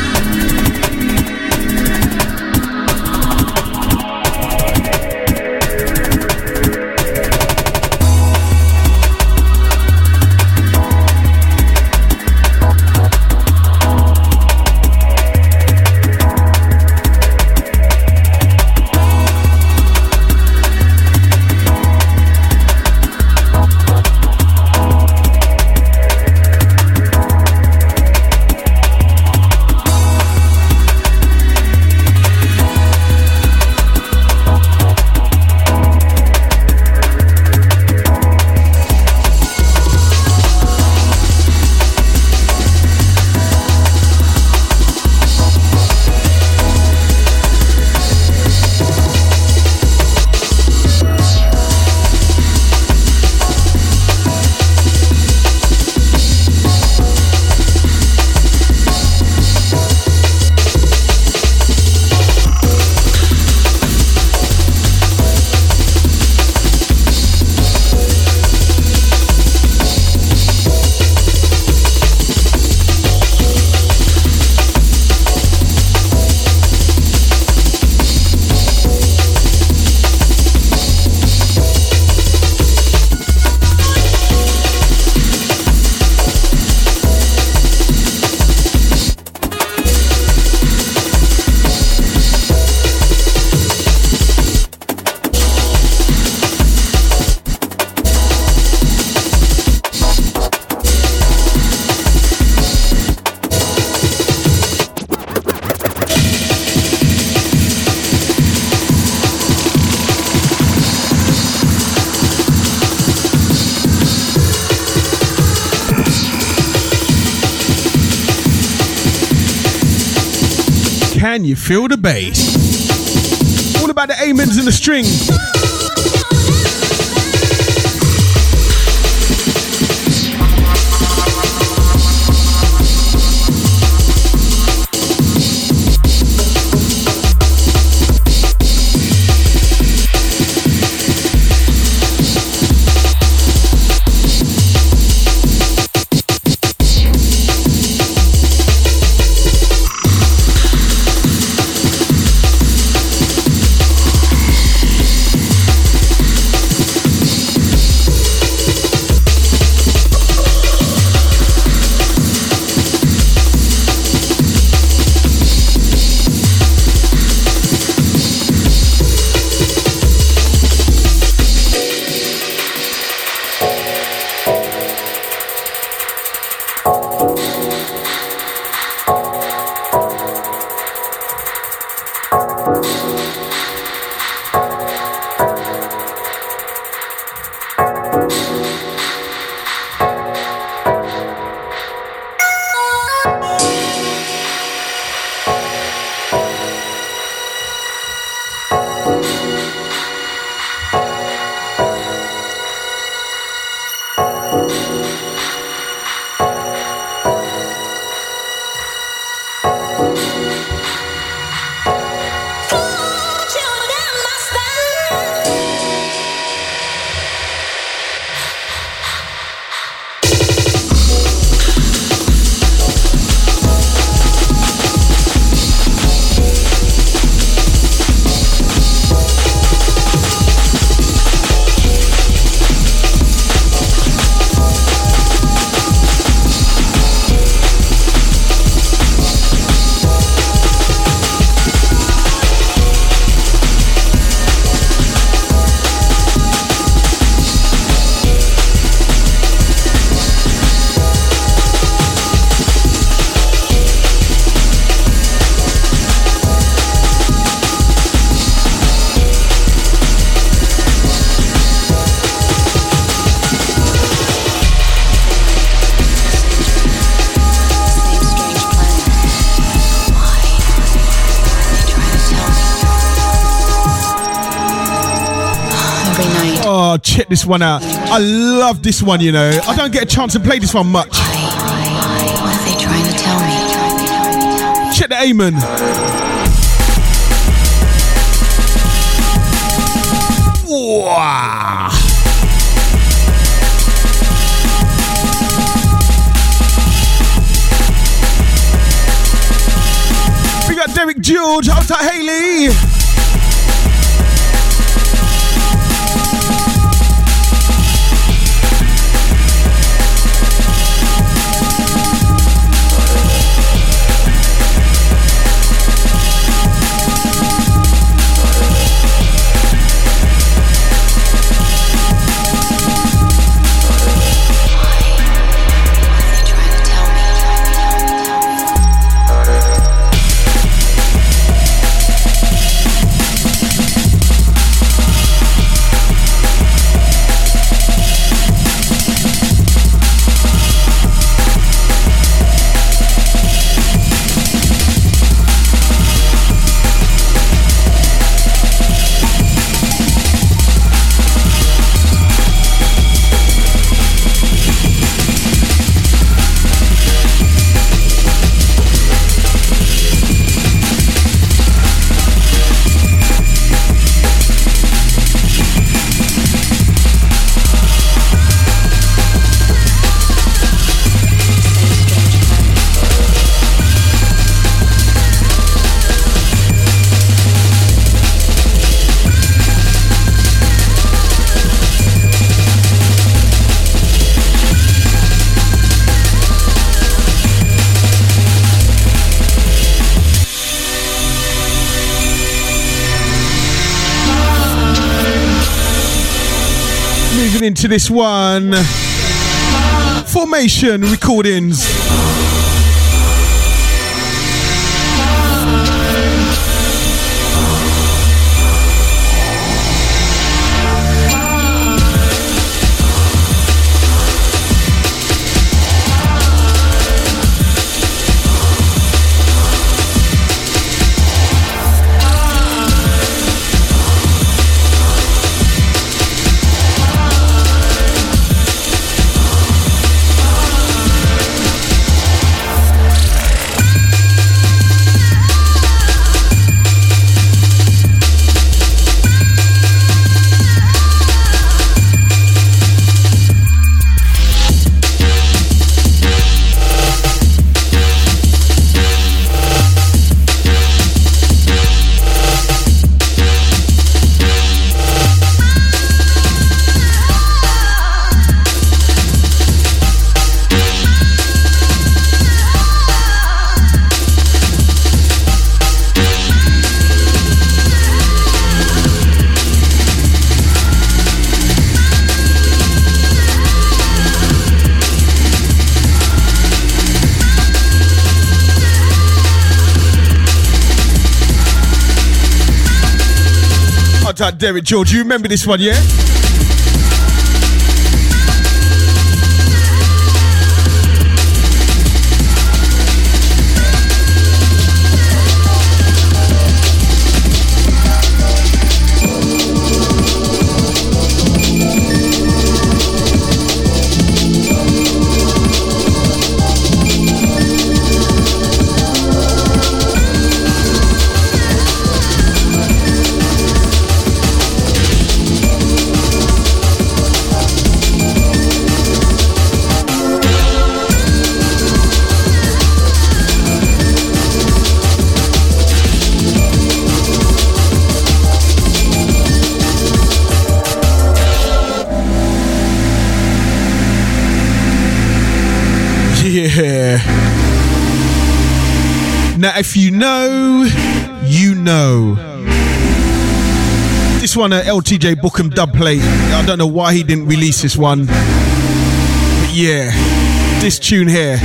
Can you feel the bass? All about the amens and the string. check this one out. I love this one, you know. I don't get a chance to play this one much. What are they trying to tell me? Check the Amen. Wow. We got Derek George. How's that, Haley? Into this one, Formation Recordings. Derek George, you remember this one, yeah? Yeah. Now, if you know, you know. This one, LTJ Bookham dub plate. I don't know why he didn't release this one. But yeah, this tune here.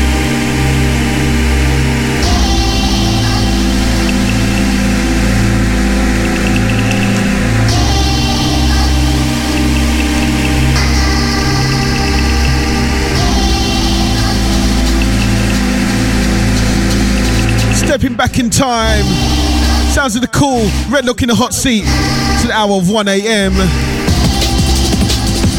Stepping back in time. Sounds of the cool. Redlock in the hot seat. To the hour of 1 a.m.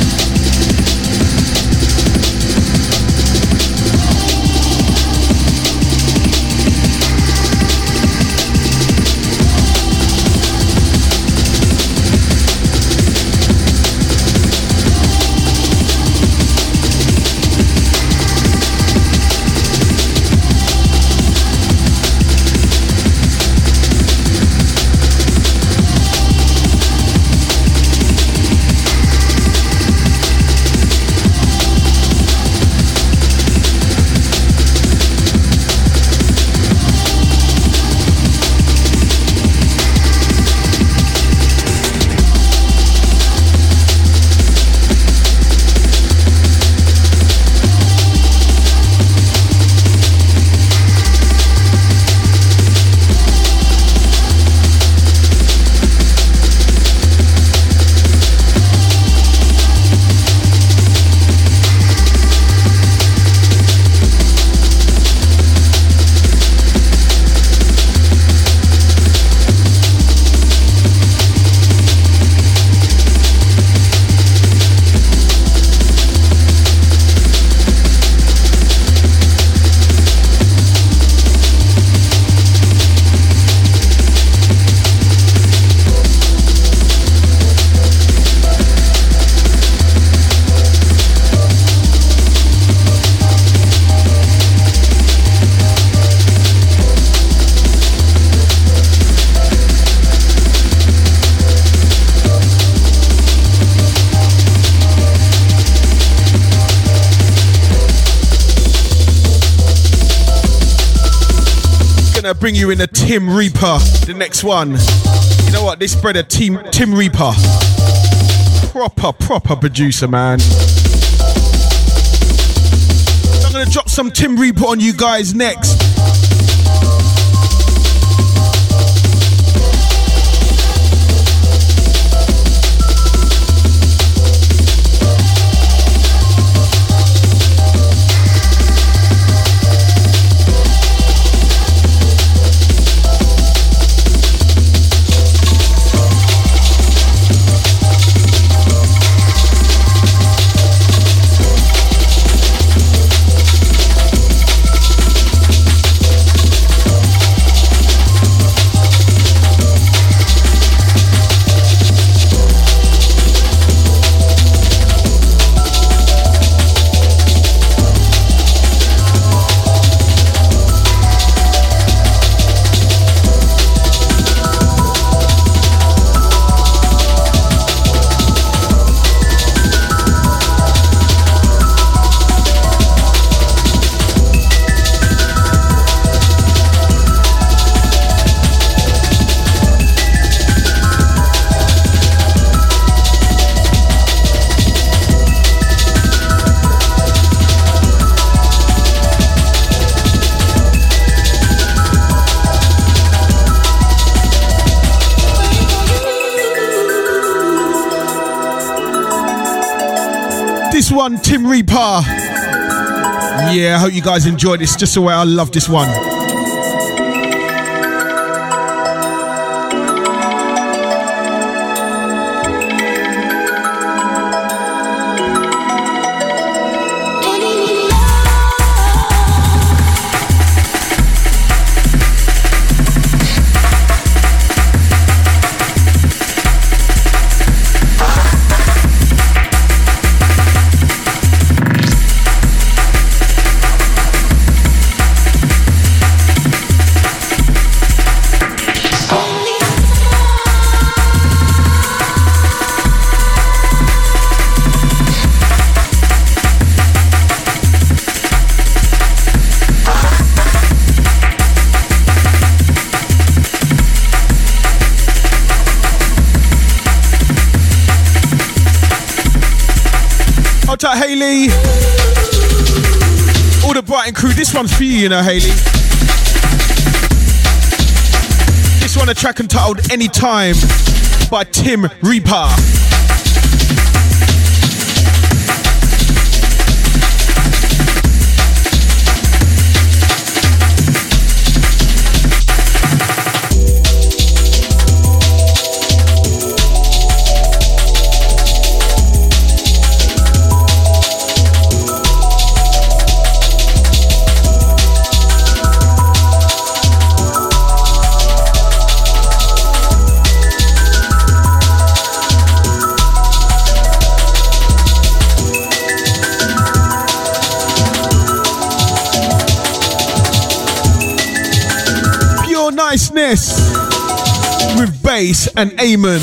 Gonna bring you in a Tim Reaper, the next one. You know what? This brother, Tim Reaper. Proper producer, man. So I'm gonna drop some Tim Reaper on you guys next. One Tim Reaper. Yeah, I hope you guys enjoyed this just the way I love this one. Haley, all the Brighton crew, this one's for you, Haley. This one a track entitled Anytime by Tim Reaper. Niceness with bass and Eamon.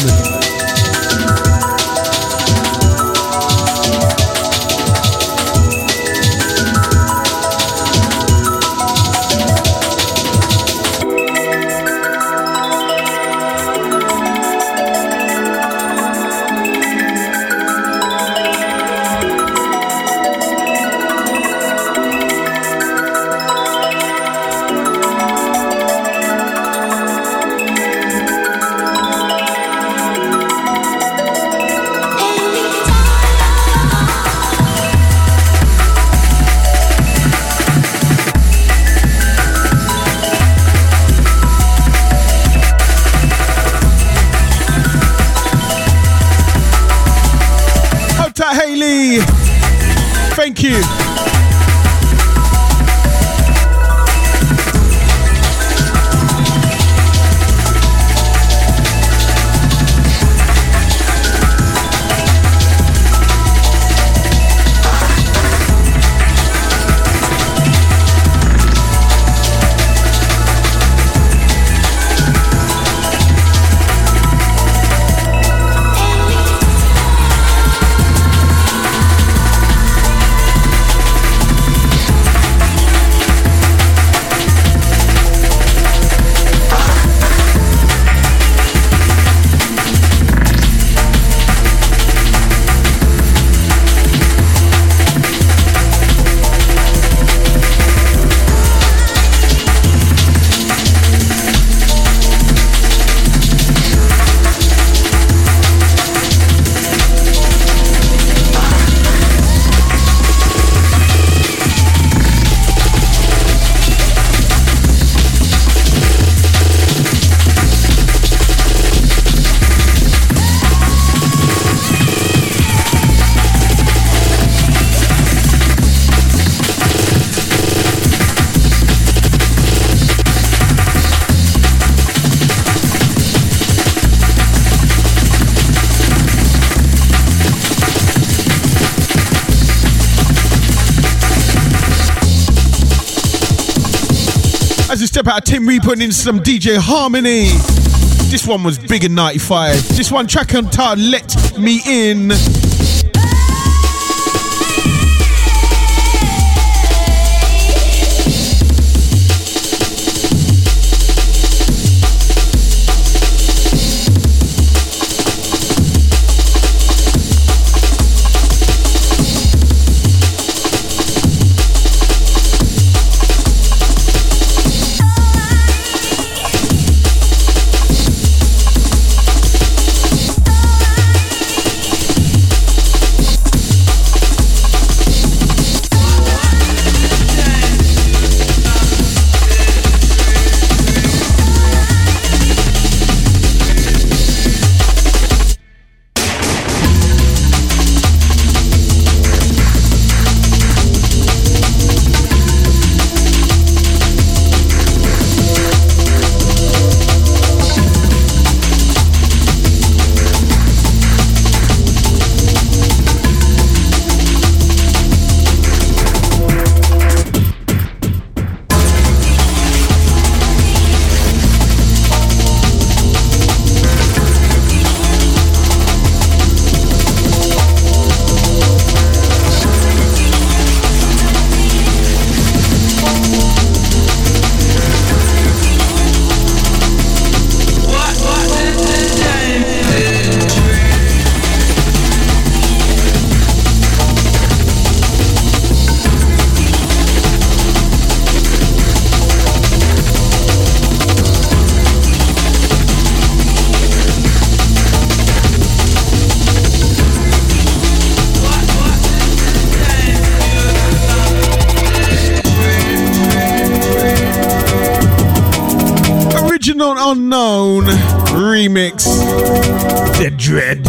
As we step out of Tim Reaper and into some DJ Harmony. This one was big in 95. This one track on title Let Me In. Unknown remix, The Dread.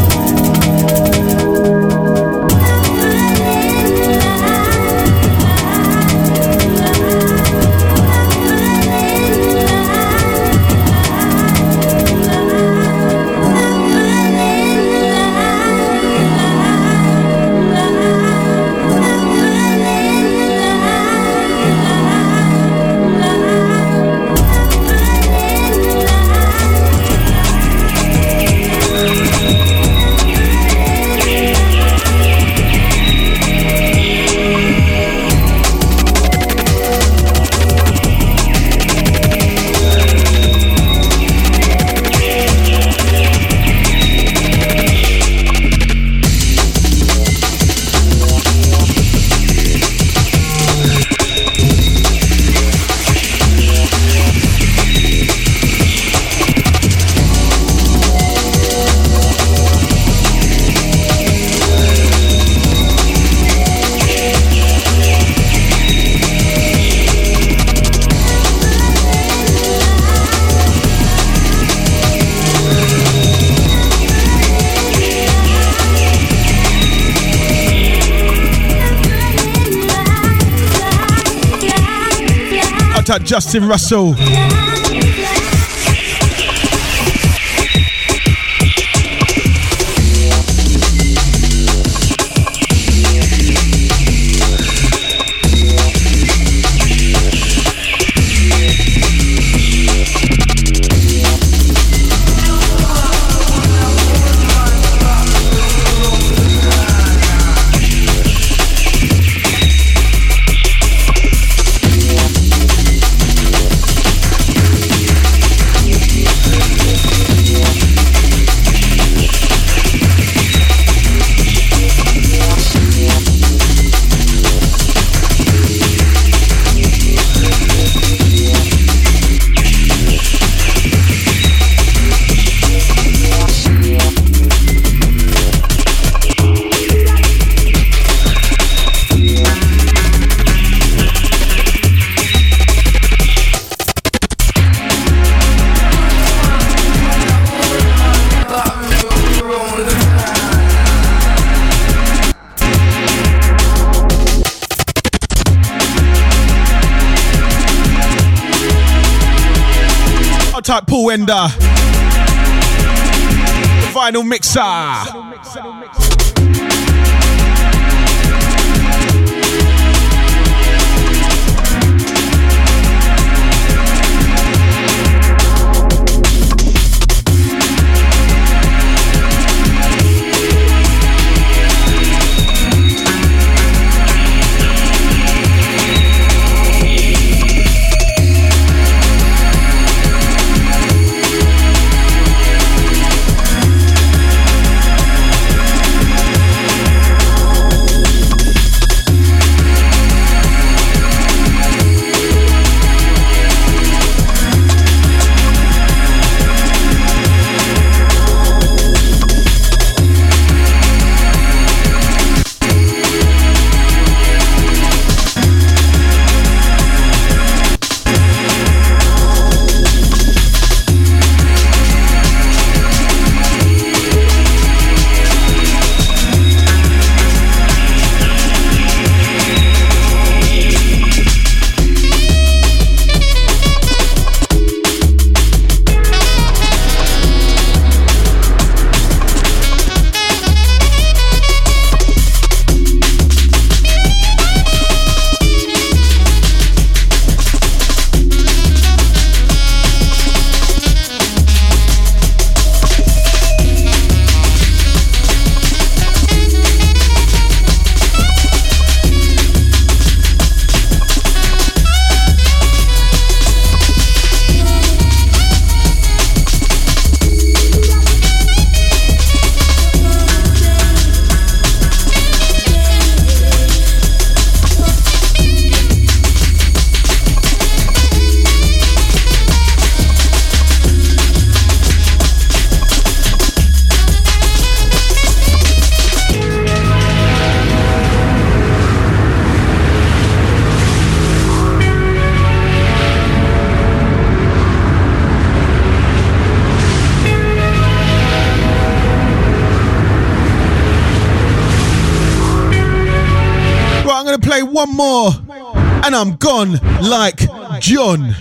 Justin Russell. Type Paul Wender, Vinyl Mixer. play one more, and I'm gone like John.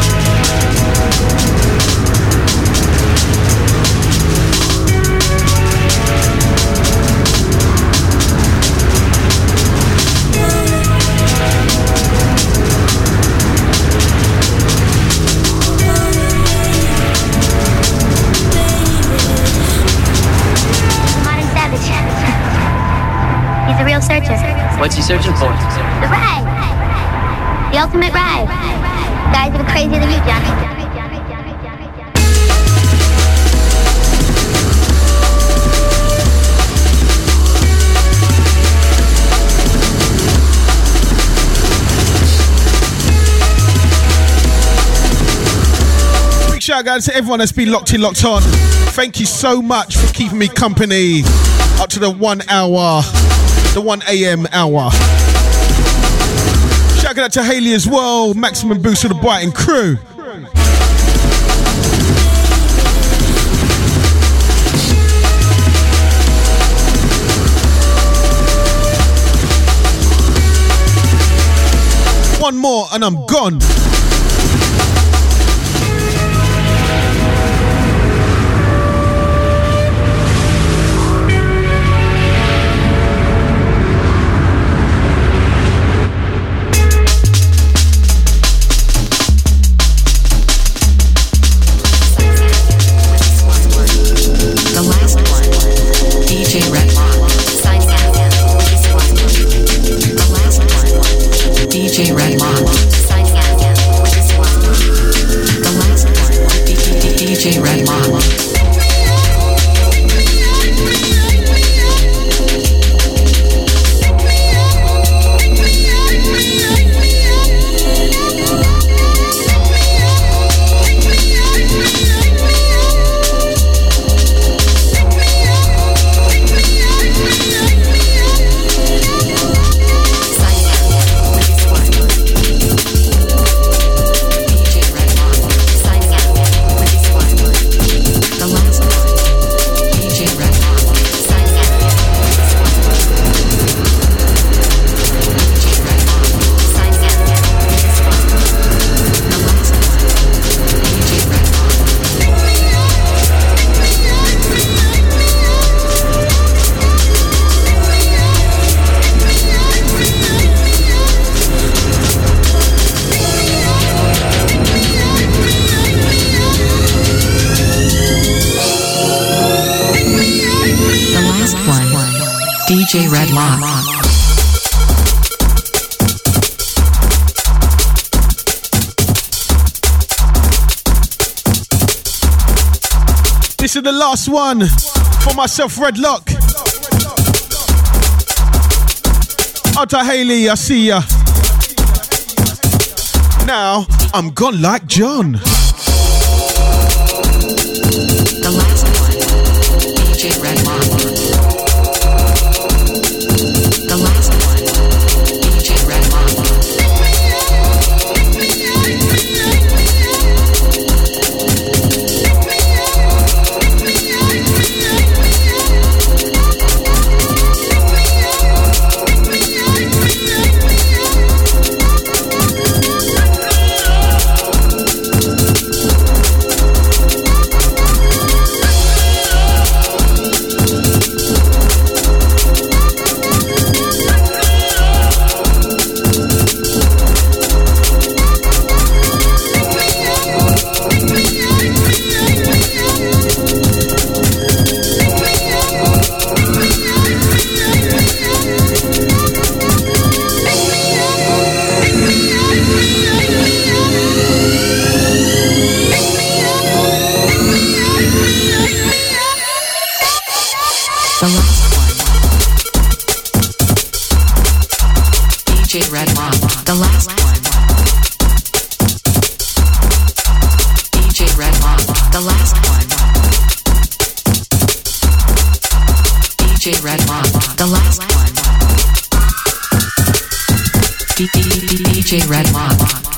He's a real searcher. What's he searching for? The ride. The ultimate ride. Guys even crazier than you, Johnny. Big shout out to everyone that's been locked in, locked on. Thank you so much for keeping me company up to the 1 hour. The 1 a.m. hour. Shout out to Haley as well. Maximum boost to the Brighton crew. One more and I'm gone. DJ Redlock. This is the last one for myself, Redlock. Out to Haley, I see ya. Now, I'm gone like John. The last one, DJ Redlock. The last one, DJ Redlock. DJ Redlock.